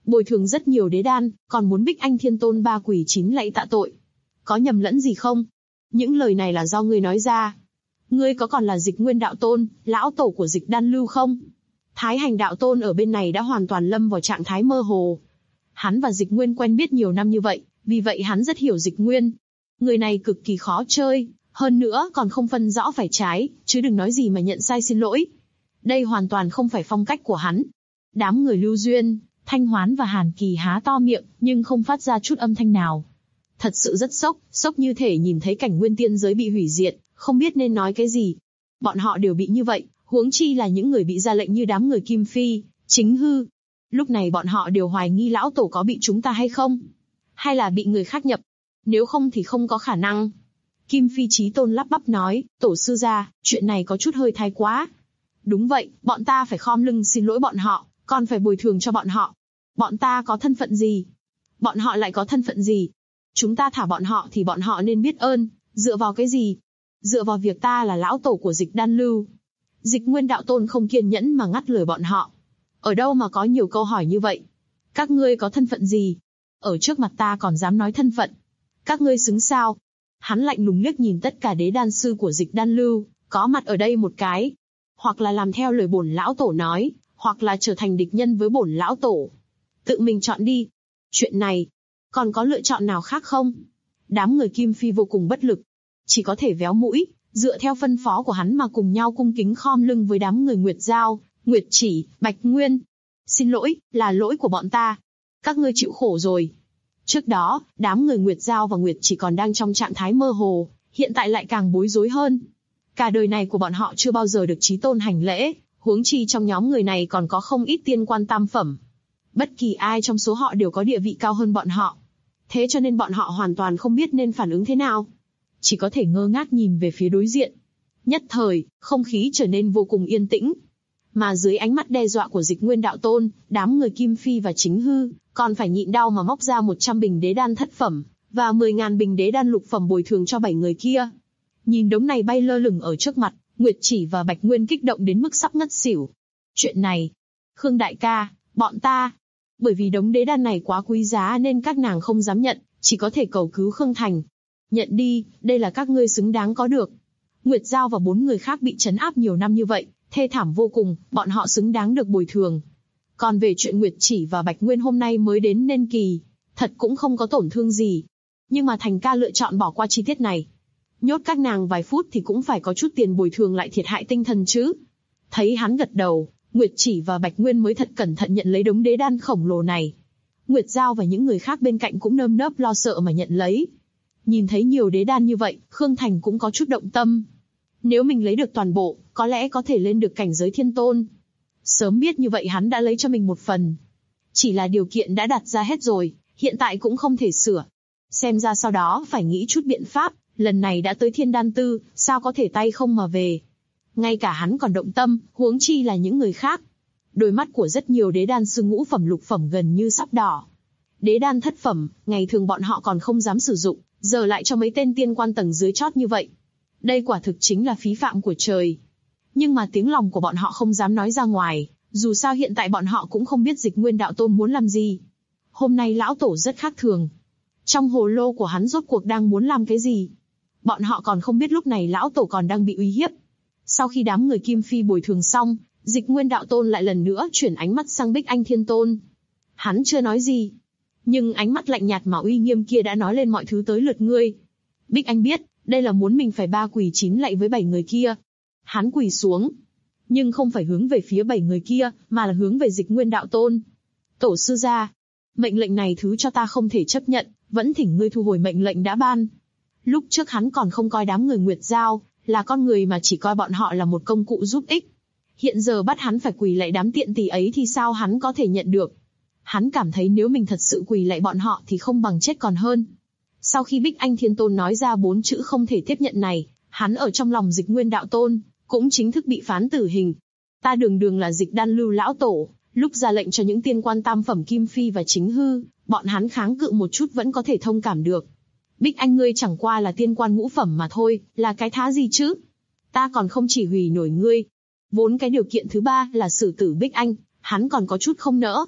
bồi thường rất nhiều đế đan, còn muốn Bích Anh Thiên Tôn ba quỳ chín lạy tạ tội. Có nhầm lẫn gì không? Những lời này là do ngươi nói ra. Ngươi có còn là Dịch Nguyên đạo tôn, lão tổ của Dịch Đan Lưu không? Thái Hành đạo tôn ở bên này đã hoàn toàn lâm vào trạng thái mơ hồ. Hắn và Dịch Nguyên quen biết nhiều năm như vậy, vì vậy hắn rất hiểu Dịch Nguyên. Người này cực kỳ khó chơi, hơn nữa còn không phân rõ phải trái, chứ đừng nói gì mà nhận sai xin lỗi. Đây hoàn toàn không phải phong cách của hắn. Đám người Lưu Duyên, Thanh Hoán và Hàn Kỳ há to miệng, nhưng không phát ra chút âm thanh nào. Thật sự rất sốc như thể nhìn thấy cảnh nguyên tiên giới bị hủy diệt, không biết nên nói cái gì. Bọn họ đều bị như vậy, huống chi là những người bị ra lệnh như đám người Kim Phi, Chính Hư. Lúc này bọn họ đều hoài nghi lão tổ có bị chúng ta hay không? Hay là bị người khác nhập? Nếu không thì không có khả năng. Kim Phi Chí Tôn lắp bắp nói, tổ sư gia, chuyện này có chút hơi thái quá. Đúng vậy, bọn ta phải khom lưng xin lỗi bọn họ, còn phải bồi thường cho bọn họ. Bọn ta có thân phận gì? Bọn họ lại có thân phận gì? Chúng ta thả bọn họ thì bọn họ nên biết ơn, dựa vào cái gì? Dựa vào việc ta là lão tổ của Dịch Đan Lưu. Dịch Nguyên đạo tôn không kiên nhẫn mà ngắt lời bọn họ. Ở đâu mà có nhiều câu hỏi như vậy? Các ngươi có thân phận gì? Ở trước mặt ta còn dám nói thân phận? Các ngươi xứng sao? Hắn lạnh lùng liếc nhìn tất cả đế đan sư của Dịch Đan Lưu, có mặt ở đây một cái. Hoặc là làm theo lời bổn lão tổ nói, hoặc là trở thành địch nhân với bổn lão tổ. Tự mình chọn đi. Chuyện này, còn có lựa chọn nào khác không? Đám người Kim Phi vô cùng bất lực. Chỉ có thể véo mũi, dựa theo phân phó của hắn mà cùng nhau cung kính khom lưng với đám người Nguyệt Giao, Nguyệt Chỉ, Bạch Nguyên. Xin lỗi, là lỗi của bọn ta. Các ngươi chịu khổ rồi. Trước đó, đám người Nguyệt Giao và Nguyệt Chỉ còn đang trong trạng thái mơ hồ, hiện tại lại càng bối rối hơn. Cả đời này của bọn họ chưa bao giờ được Chí Tôn hành lễ, huống chi trong nhóm người này còn có không ít tiên quan tam phẩm. Bất kỳ ai trong số họ đều có địa vị cao hơn bọn họ. Thế cho nên bọn họ hoàn toàn không biết nên phản ứng thế nào. Chỉ có thể ngơ ngác nhìn về phía đối diện. Nhất thời, không khí trở nên vô cùng yên tĩnh. Mà dưới ánh mắt đe dọa của Dịch Nguyên đạo tôn, đám người Kim Phi và Chính Hư, còn phải nhịn đau mà móc ra 100 bình đế đan thất phẩm, và 10.000 bình đế đan lục phẩm bồi thường cho 7 người kia. Nhìn đống này bay lơ lửng ở trước mặt, Nguyệt Chỉ và Bạch Nguyên kích động đến mức sắp ngất xỉu. Chuyện này, Khương đại ca, bọn ta, bởi vì đống đế đan này quá quý giá nên các nàng không dám nhận, chỉ có thể cầu cứu Khương Thành. Nhận đi, đây là các ngươi xứng đáng có được. Nguyệt Giao và 4 người khác bị trấn áp nhiều năm như vậy, thê thảm vô cùng, bọn họ xứng đáng được bồi thường. Còn về chuyện Nguyệt Chỉ và Bạch Nguyên hôm nay mới đến nên kỳ, thật cũng không có tổn thương gì. Nhưng mà Thành ca lựa chọn bỏ qua chi tiết này. Nhốt các nàng vài phút thì cũng phải có chút tiền bồi thường lại thiệt hại tinh thần chứ. Thấy hắn gật đầu, Nguyệt Chỉ và Bạch Nguyên mới thật cẩn thận nhận lấy đống đế đan khổng lồ này. Nguyệt Giao và những người khác bên cạnh cũng nơm nớp lo sợ mà nhận lấy. Nhìn thấy nhiều đế đan như vậy, Khương Thành cũng có chút động tâm. Nếu mình lấy được toàn bộ, có lẽ có thể lên được cảnh giới thiên tôn. Sớm biết như vậy hắn đã lấy cho mình một phần. Chỉ là điều kiện đã đặt ra hết rồi, hiện tại cũng không thể sửa. Xem ra sau đó phải nghĩ chút biện pháp, lần này đã tới Thiên Đan Tư, sao có thể tay không mà về. Ngay cả hắn còn động tâm, huống chi là những người khác. Đôi mắt của rất nhiều đế đan sư ngũ phẩm lục phẩm gần như sắp đỏ. Đế đan thất phẩm, ngày thường bọn họ còn không dám sử dụng, giờ lại cho mấy tên tiên quan tầng dưới chót như vậy. Đây quả thực chính là phí phạm của trời. Nhưng mà tiếng lòng của bọn họ không dám nói ra ngoài, dù sao hiện tại bọn họ cũng không biết Dịch Nguyên đạo tôn muốn làm gì. Hôm nay lão tổ rất khác thường. Trong hồ lô của hắn rốt cuộc đang muốn làm cái gì? Bọn họ còn không biết lúc này lão tổ còn đang bị uy hiếp. Sau khi đám người Kim Phi bồi thường xong, Dịch Nguyên đạo tôn lại lần nữa chuyển ánh mắt sang Bích Anh Thiên Tôn. Hắn chưa nói gì, nhưng ánh mắt lạnh nhạt mà uy nghiêm kia đã nói lên mọi thứ tới lượt ngươi. Bích Anh biết, đây là muốn mình phải 3 quỳ 9 lạy với 7 người kia. Hắn quỳ xuống, nhưng không phải hướng về phía 7 người kia, mà là hướng về Dịch Nguyên đạo tôn. Tổ sư gia, mệnh lệnh này thứ cho ta không thể chấp nhận, vẫn thỉnh ngươi thu hồi mệnh lệnh đã ban. Lúc trước hắn còn không coi đám người Nguyệt Giao là con người mà chỉ coi bọn họ là một công cụ giúp ích. Hiện giờ bắt hắn phải quỳ lạy đám tiện tỳ ấy thì sao hắn có thể nhận được? Hắn cảm thấy nếu mình thật sự quỳ lạy bọn họ thì không bằng chết còn hơn. Sau khi Bích Anh Thiên Tôn nói ra 4 chữ không thể tiếp nhận này, hắn ở trong lòng Dịch Nguyên đạo tôn cũng chính thức bị phán tử hình. Ta đường là Dịch Đan Lưu lão tổ, lúc ra lệnh cho những tiên quan tam phẩm Kim Phi và Chính Hư, bọn hắn kháng cự một chút vẫn có thể thông cảm được. Bích Anh ngươi chẳng qua là tiên quan ngũ phẩm mà thôi, là cái thá gì chứ? Ta còn không chỉ hủy nổi ngươi. Vốn cái điều kiện thứ 3 là xử tử Bích Anh, hắn còn có chút không nỡ.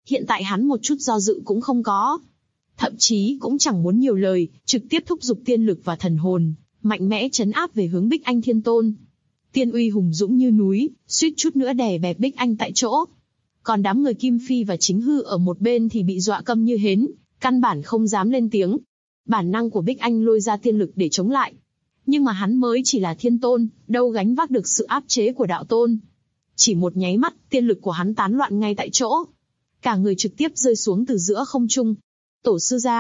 Hiện tại hắn một chút do dự cũng không có. Thậm chí cũng chẳng muốn nhiều lời, trực tiếp thúc giục tiên lực và thần hồn, mạnh mẽ trấn áp về hướng Bích Anh Thiên Tôn. Tiên uy hùng dũng như núi, suýt chút nữa đè bẹp Bích Anh tại chỗ. Còn đám người Kim Phi và Chính Hư ở một bên thì bị dọa câm như hến, căn bản không dám lên tiếng. Bản năng của Bích Anh lôi ra tiên lực để chống lại. Nhưng mà hắn mới chỉ là Thiên Tôn, đâu gánh vác được sự áp chế của Đạo Tôn. Chỉ một nháy mắt, tiên lực của hắn tán loạn ngay tại chỗ. Cả người trực tiếp rơi xuống từ giữa không trung. Tổ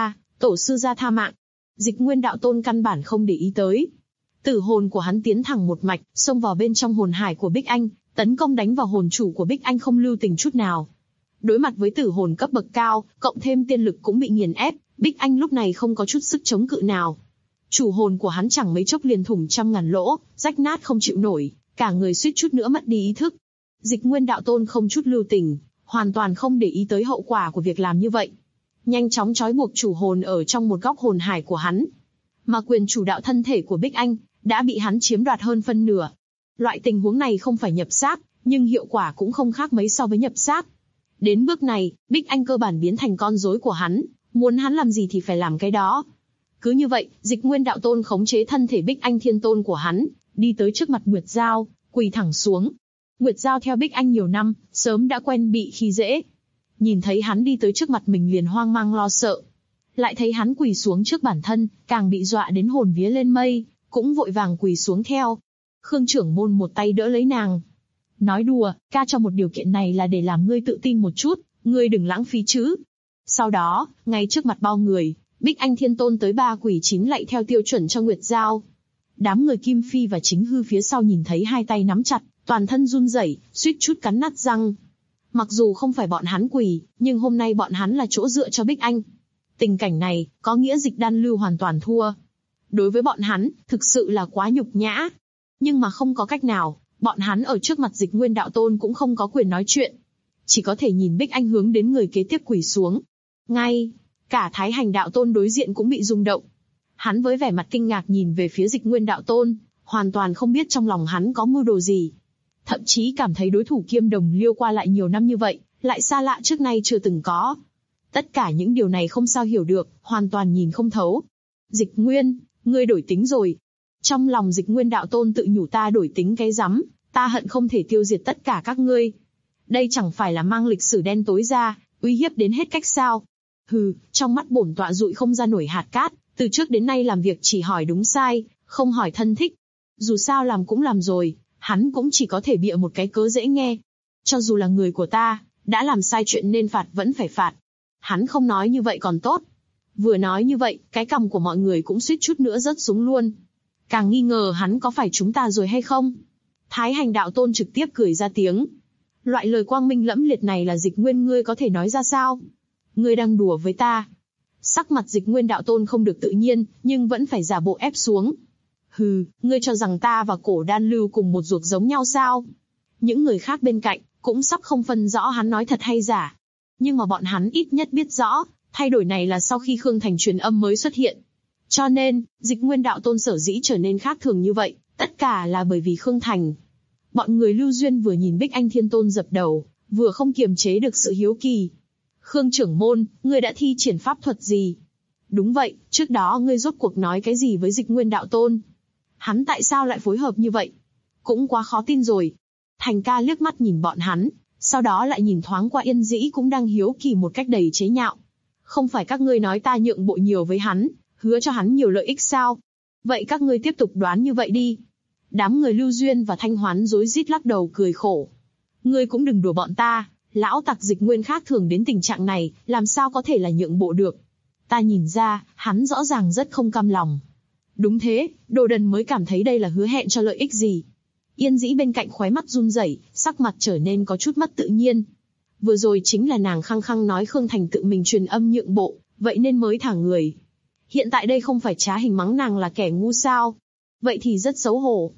sư gia tha mạng. Dịch Nguyên Đạo Tôn căn bản không để ý tới. Tử hồn của hắn tiến thẳng một mạch, xông vào bên trong hồn hải của Bích Anh, tấn công đánh vào hồn chủ của Bích Anh không lưu tình chút nào. Đối mặt với tử hồn cấp bậc cao, cộng thêm tiên lực cũng bị nghiền ép, Bích Anh lúc này không có chút sức chống cự nào. Chủ hồn của hắn chẳng mấy chốc liền thủng trăm ngàn lỗ, rách nát không chịu nổi, cả người suýt chút nữa mất đi ý thức. Dịch Nguyên Đạo Tôn không chút lưu tình, hoàn toàn không để ý tới hậu quả của việc làm như vậy. Nhanh chóng trói buộc chủ hồn ở trong một góc hồn hải của hắn. Mà quyền chủ đạo thân thể của Bích Anh đã bị hắn chiếm đoạt hơn phân nửa. Loại tình huống này không phải nhập xác, nhưng hiệu quả cũng không khác mấy so với nhập xác. Đến bước này, Bích Anh cơ bản biến thành con rối của hắn, muốn hắn làm gì thì phải làm cái đó. Cứ như vậy, Dịch Nguyên Đạo Tôn khống chế thân thể Bích Anh Thiên Tôn của hắn, đi tới trước mặt Nguyệt Giao, quỳ thẳng xuống. Nguyệt Giao theo Bích Anh nhiều năm, sớm đã quen bị khi dễ. Nhìn thấy hắn đi tới trước mặt mình liền hoang mang lo sợ. Lại thấy hắn quỳ xuống trước bản thân, càng bị dọa đến hồn vía lên mây, cũng vội vàng quỳ xuống theo. Khương trưởng môn một tay đỡ lấy nàng. Nói đùa, ca cho một điều kiện này là để làm ngươi tự tin một chút, ngươi đừng lãng phí chứ. Sau đó, ngay trước mặt bao người, Bích Anh Thiên Tôn tới 3 quỳ 9 lạy theo tiêu chuẩn cho Nguyệt Giao. Đám người Kim Phi và Chính Hư phía sau nhìn thấy hai tay nắm chặt, toàn thân run rẩy, suýt chút cắn nát răng. Mặc dù không phải bọn hắn quỳ, nhưng hôm nay bọn hắn là chỗ dựa cho Bích Anh. Tình cảnh này, có nghĩa Dịch Đan Lưu hoàn toàn thua. Đối với bọn hắn, thực sự là quá nhục nhã. Nhưng mà không có cách nào, bọn hắn ở trước mặt Dịch Nguyên Đạo Tôn cũng không có quyền nói chuyện. Chỉ có thể nhìn Bích Anh hướng đến người kế tiếp quỳ xuống. Ngay, cả Thái Hành Đạo Tôn đối diện cũng bị rung động. Hắn với vẻ mặt kinh ngạc nhìn về phía Dịch Nguyên Đạo Tôn, hoàn toàn không biết trong lòng hắn có mưu đồ gì. Thậm chí cảm thấy đối thủ kiêm đồng liêu qua lại nhiều năm như vậy, lại xa lạ trước nay chưa từng có. Tất cả những điều này không sao hiểu được, hoàn toàn nhìn không thấu. Dịch Nguyên, ngươi đổi tính rồi. Trong lòng Dịch Nguyên Đạo Tôn tự nhủ ta đổi tính cái rắm, ta hận không thể tiêu diệt tất cả các ngươi. Đây chẳng phải là mang lịch sử đen tối ra, uy hiếp đến hết cách sao. Hừ, trong mắt bổn tọa dụi không ra nổi hạt cát, từ trước đến nay làm việc chỉ hỏi đúng sai, không hỏi thân thích. Dù sao làm cũng làm rồi, hắn cũng chỉ có thể bịa một cái cớ dễ nghe. Cho dù là người của ta, đã làm sai chuyện nên phạt vẫn phải phạt. Hắn không nói như vậy còn tốt. Vừa nói như vậy, cái cằm của mọi người cũng suýt chút nữa rớt xuống luôn. Càng nghi ngờ hắn có phải chúng ta rồi hay không. Thái Hành Đạo Tôn trực tiếp cười ra tiếng. Loại lời quang minh lẫm liệt này là Dịch Nguyên ngươi có thể nói ra sao? Ngươi đang đùa với ta. Sắc mặt Dịch Nguyên Đạo Tôn không được tự nhiên, nhưng vẫn phải giả bộ ép xuống. Hừ, ngươi cho rằng ta và Cổ Đan Lưu cùng một ruột giống nhau sao? Những người khác bên cạnh, cũng sắp không phân rõ hắn nói thật hay giả. Nhưng mà bọn hắn ít nhất biết rõ, thay đổi này là sau khi Khương Thành truyền âm mới xuất hiện. Cho nên, Dịch Nguyên Đạo Tôn sở dĩ trở nên khác thường như vậy, tất cả là bởi vì Khương Thành. Bọn người Lưu Duyên vừa nhìn Bích Anh Thiên Tôn dập đầu, vừa không kiềm chế được sự hiếu kỳ. Khương trưởng môn, ngươi đã thi triển pháp thuật gì? Đúng vậy, trước đó ngươi rốt cuộc nói cái gì với Dịch Nguyên Đạo Tôn? Hắn tại sao lại phối hợp như vậy? Cũng quá khó tin rồi. Thành ca liếc mắt nhìn bọn hắn, sau đó lại nhìn thoáng qua Yên Dĩ cũng đang hiếu kỳ một cách đầy chế nhạo. Không phải các ngươi nói ta nhượng bộ nhiều với hắn, hứa cho hắn nhiều lợi ích sao? Vậy các ngươi tiếp tục đoán như vậy đi. Đám người Lưu Duyên và Thanh Hoán rối rít lắc đầu cười khổ. Ngươi cũng đừng đùa bọn ta, lão tặc Dịch Nguyên khác thường đến tình trạng này, làm sao có thể là nhượng bộ được? Ta nhìn ra, hắn rõ ràng rất không cam lòng. Đúng thế, Đồ Đần mới cảm thấy đây là hứa hẹn cho lợi ích gì. Yên Dĩ bên cạnh khóe mắt run rẩy, sắc mặt trở nên có chút mất tự nhiên. Vừa rồi chính là nàng khăng khăng nói Khương Thành tự mình truyền âm nhượng bộ, vậy nên mới thả người. Hiện tại đây không phải trá hình mắng nàng là kẻ ngu sao? Vậy thì rất xấu hổ.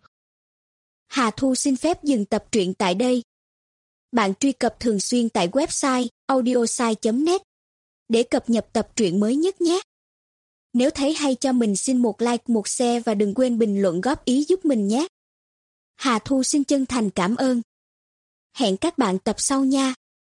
Hà Thu xin phép dừng tập truyện tại đây. Bạn truy cập thường xuyên tại website audiosai.net để cập nhật tập truyện mới nhất nhé. Nếu thấy hay cho mình xin một like, một share và đừng quên bình luận góp ý giúp mình nhé. Hà Thu xin chân thành cảm ơn. Hẹn các bạn tập sau nha.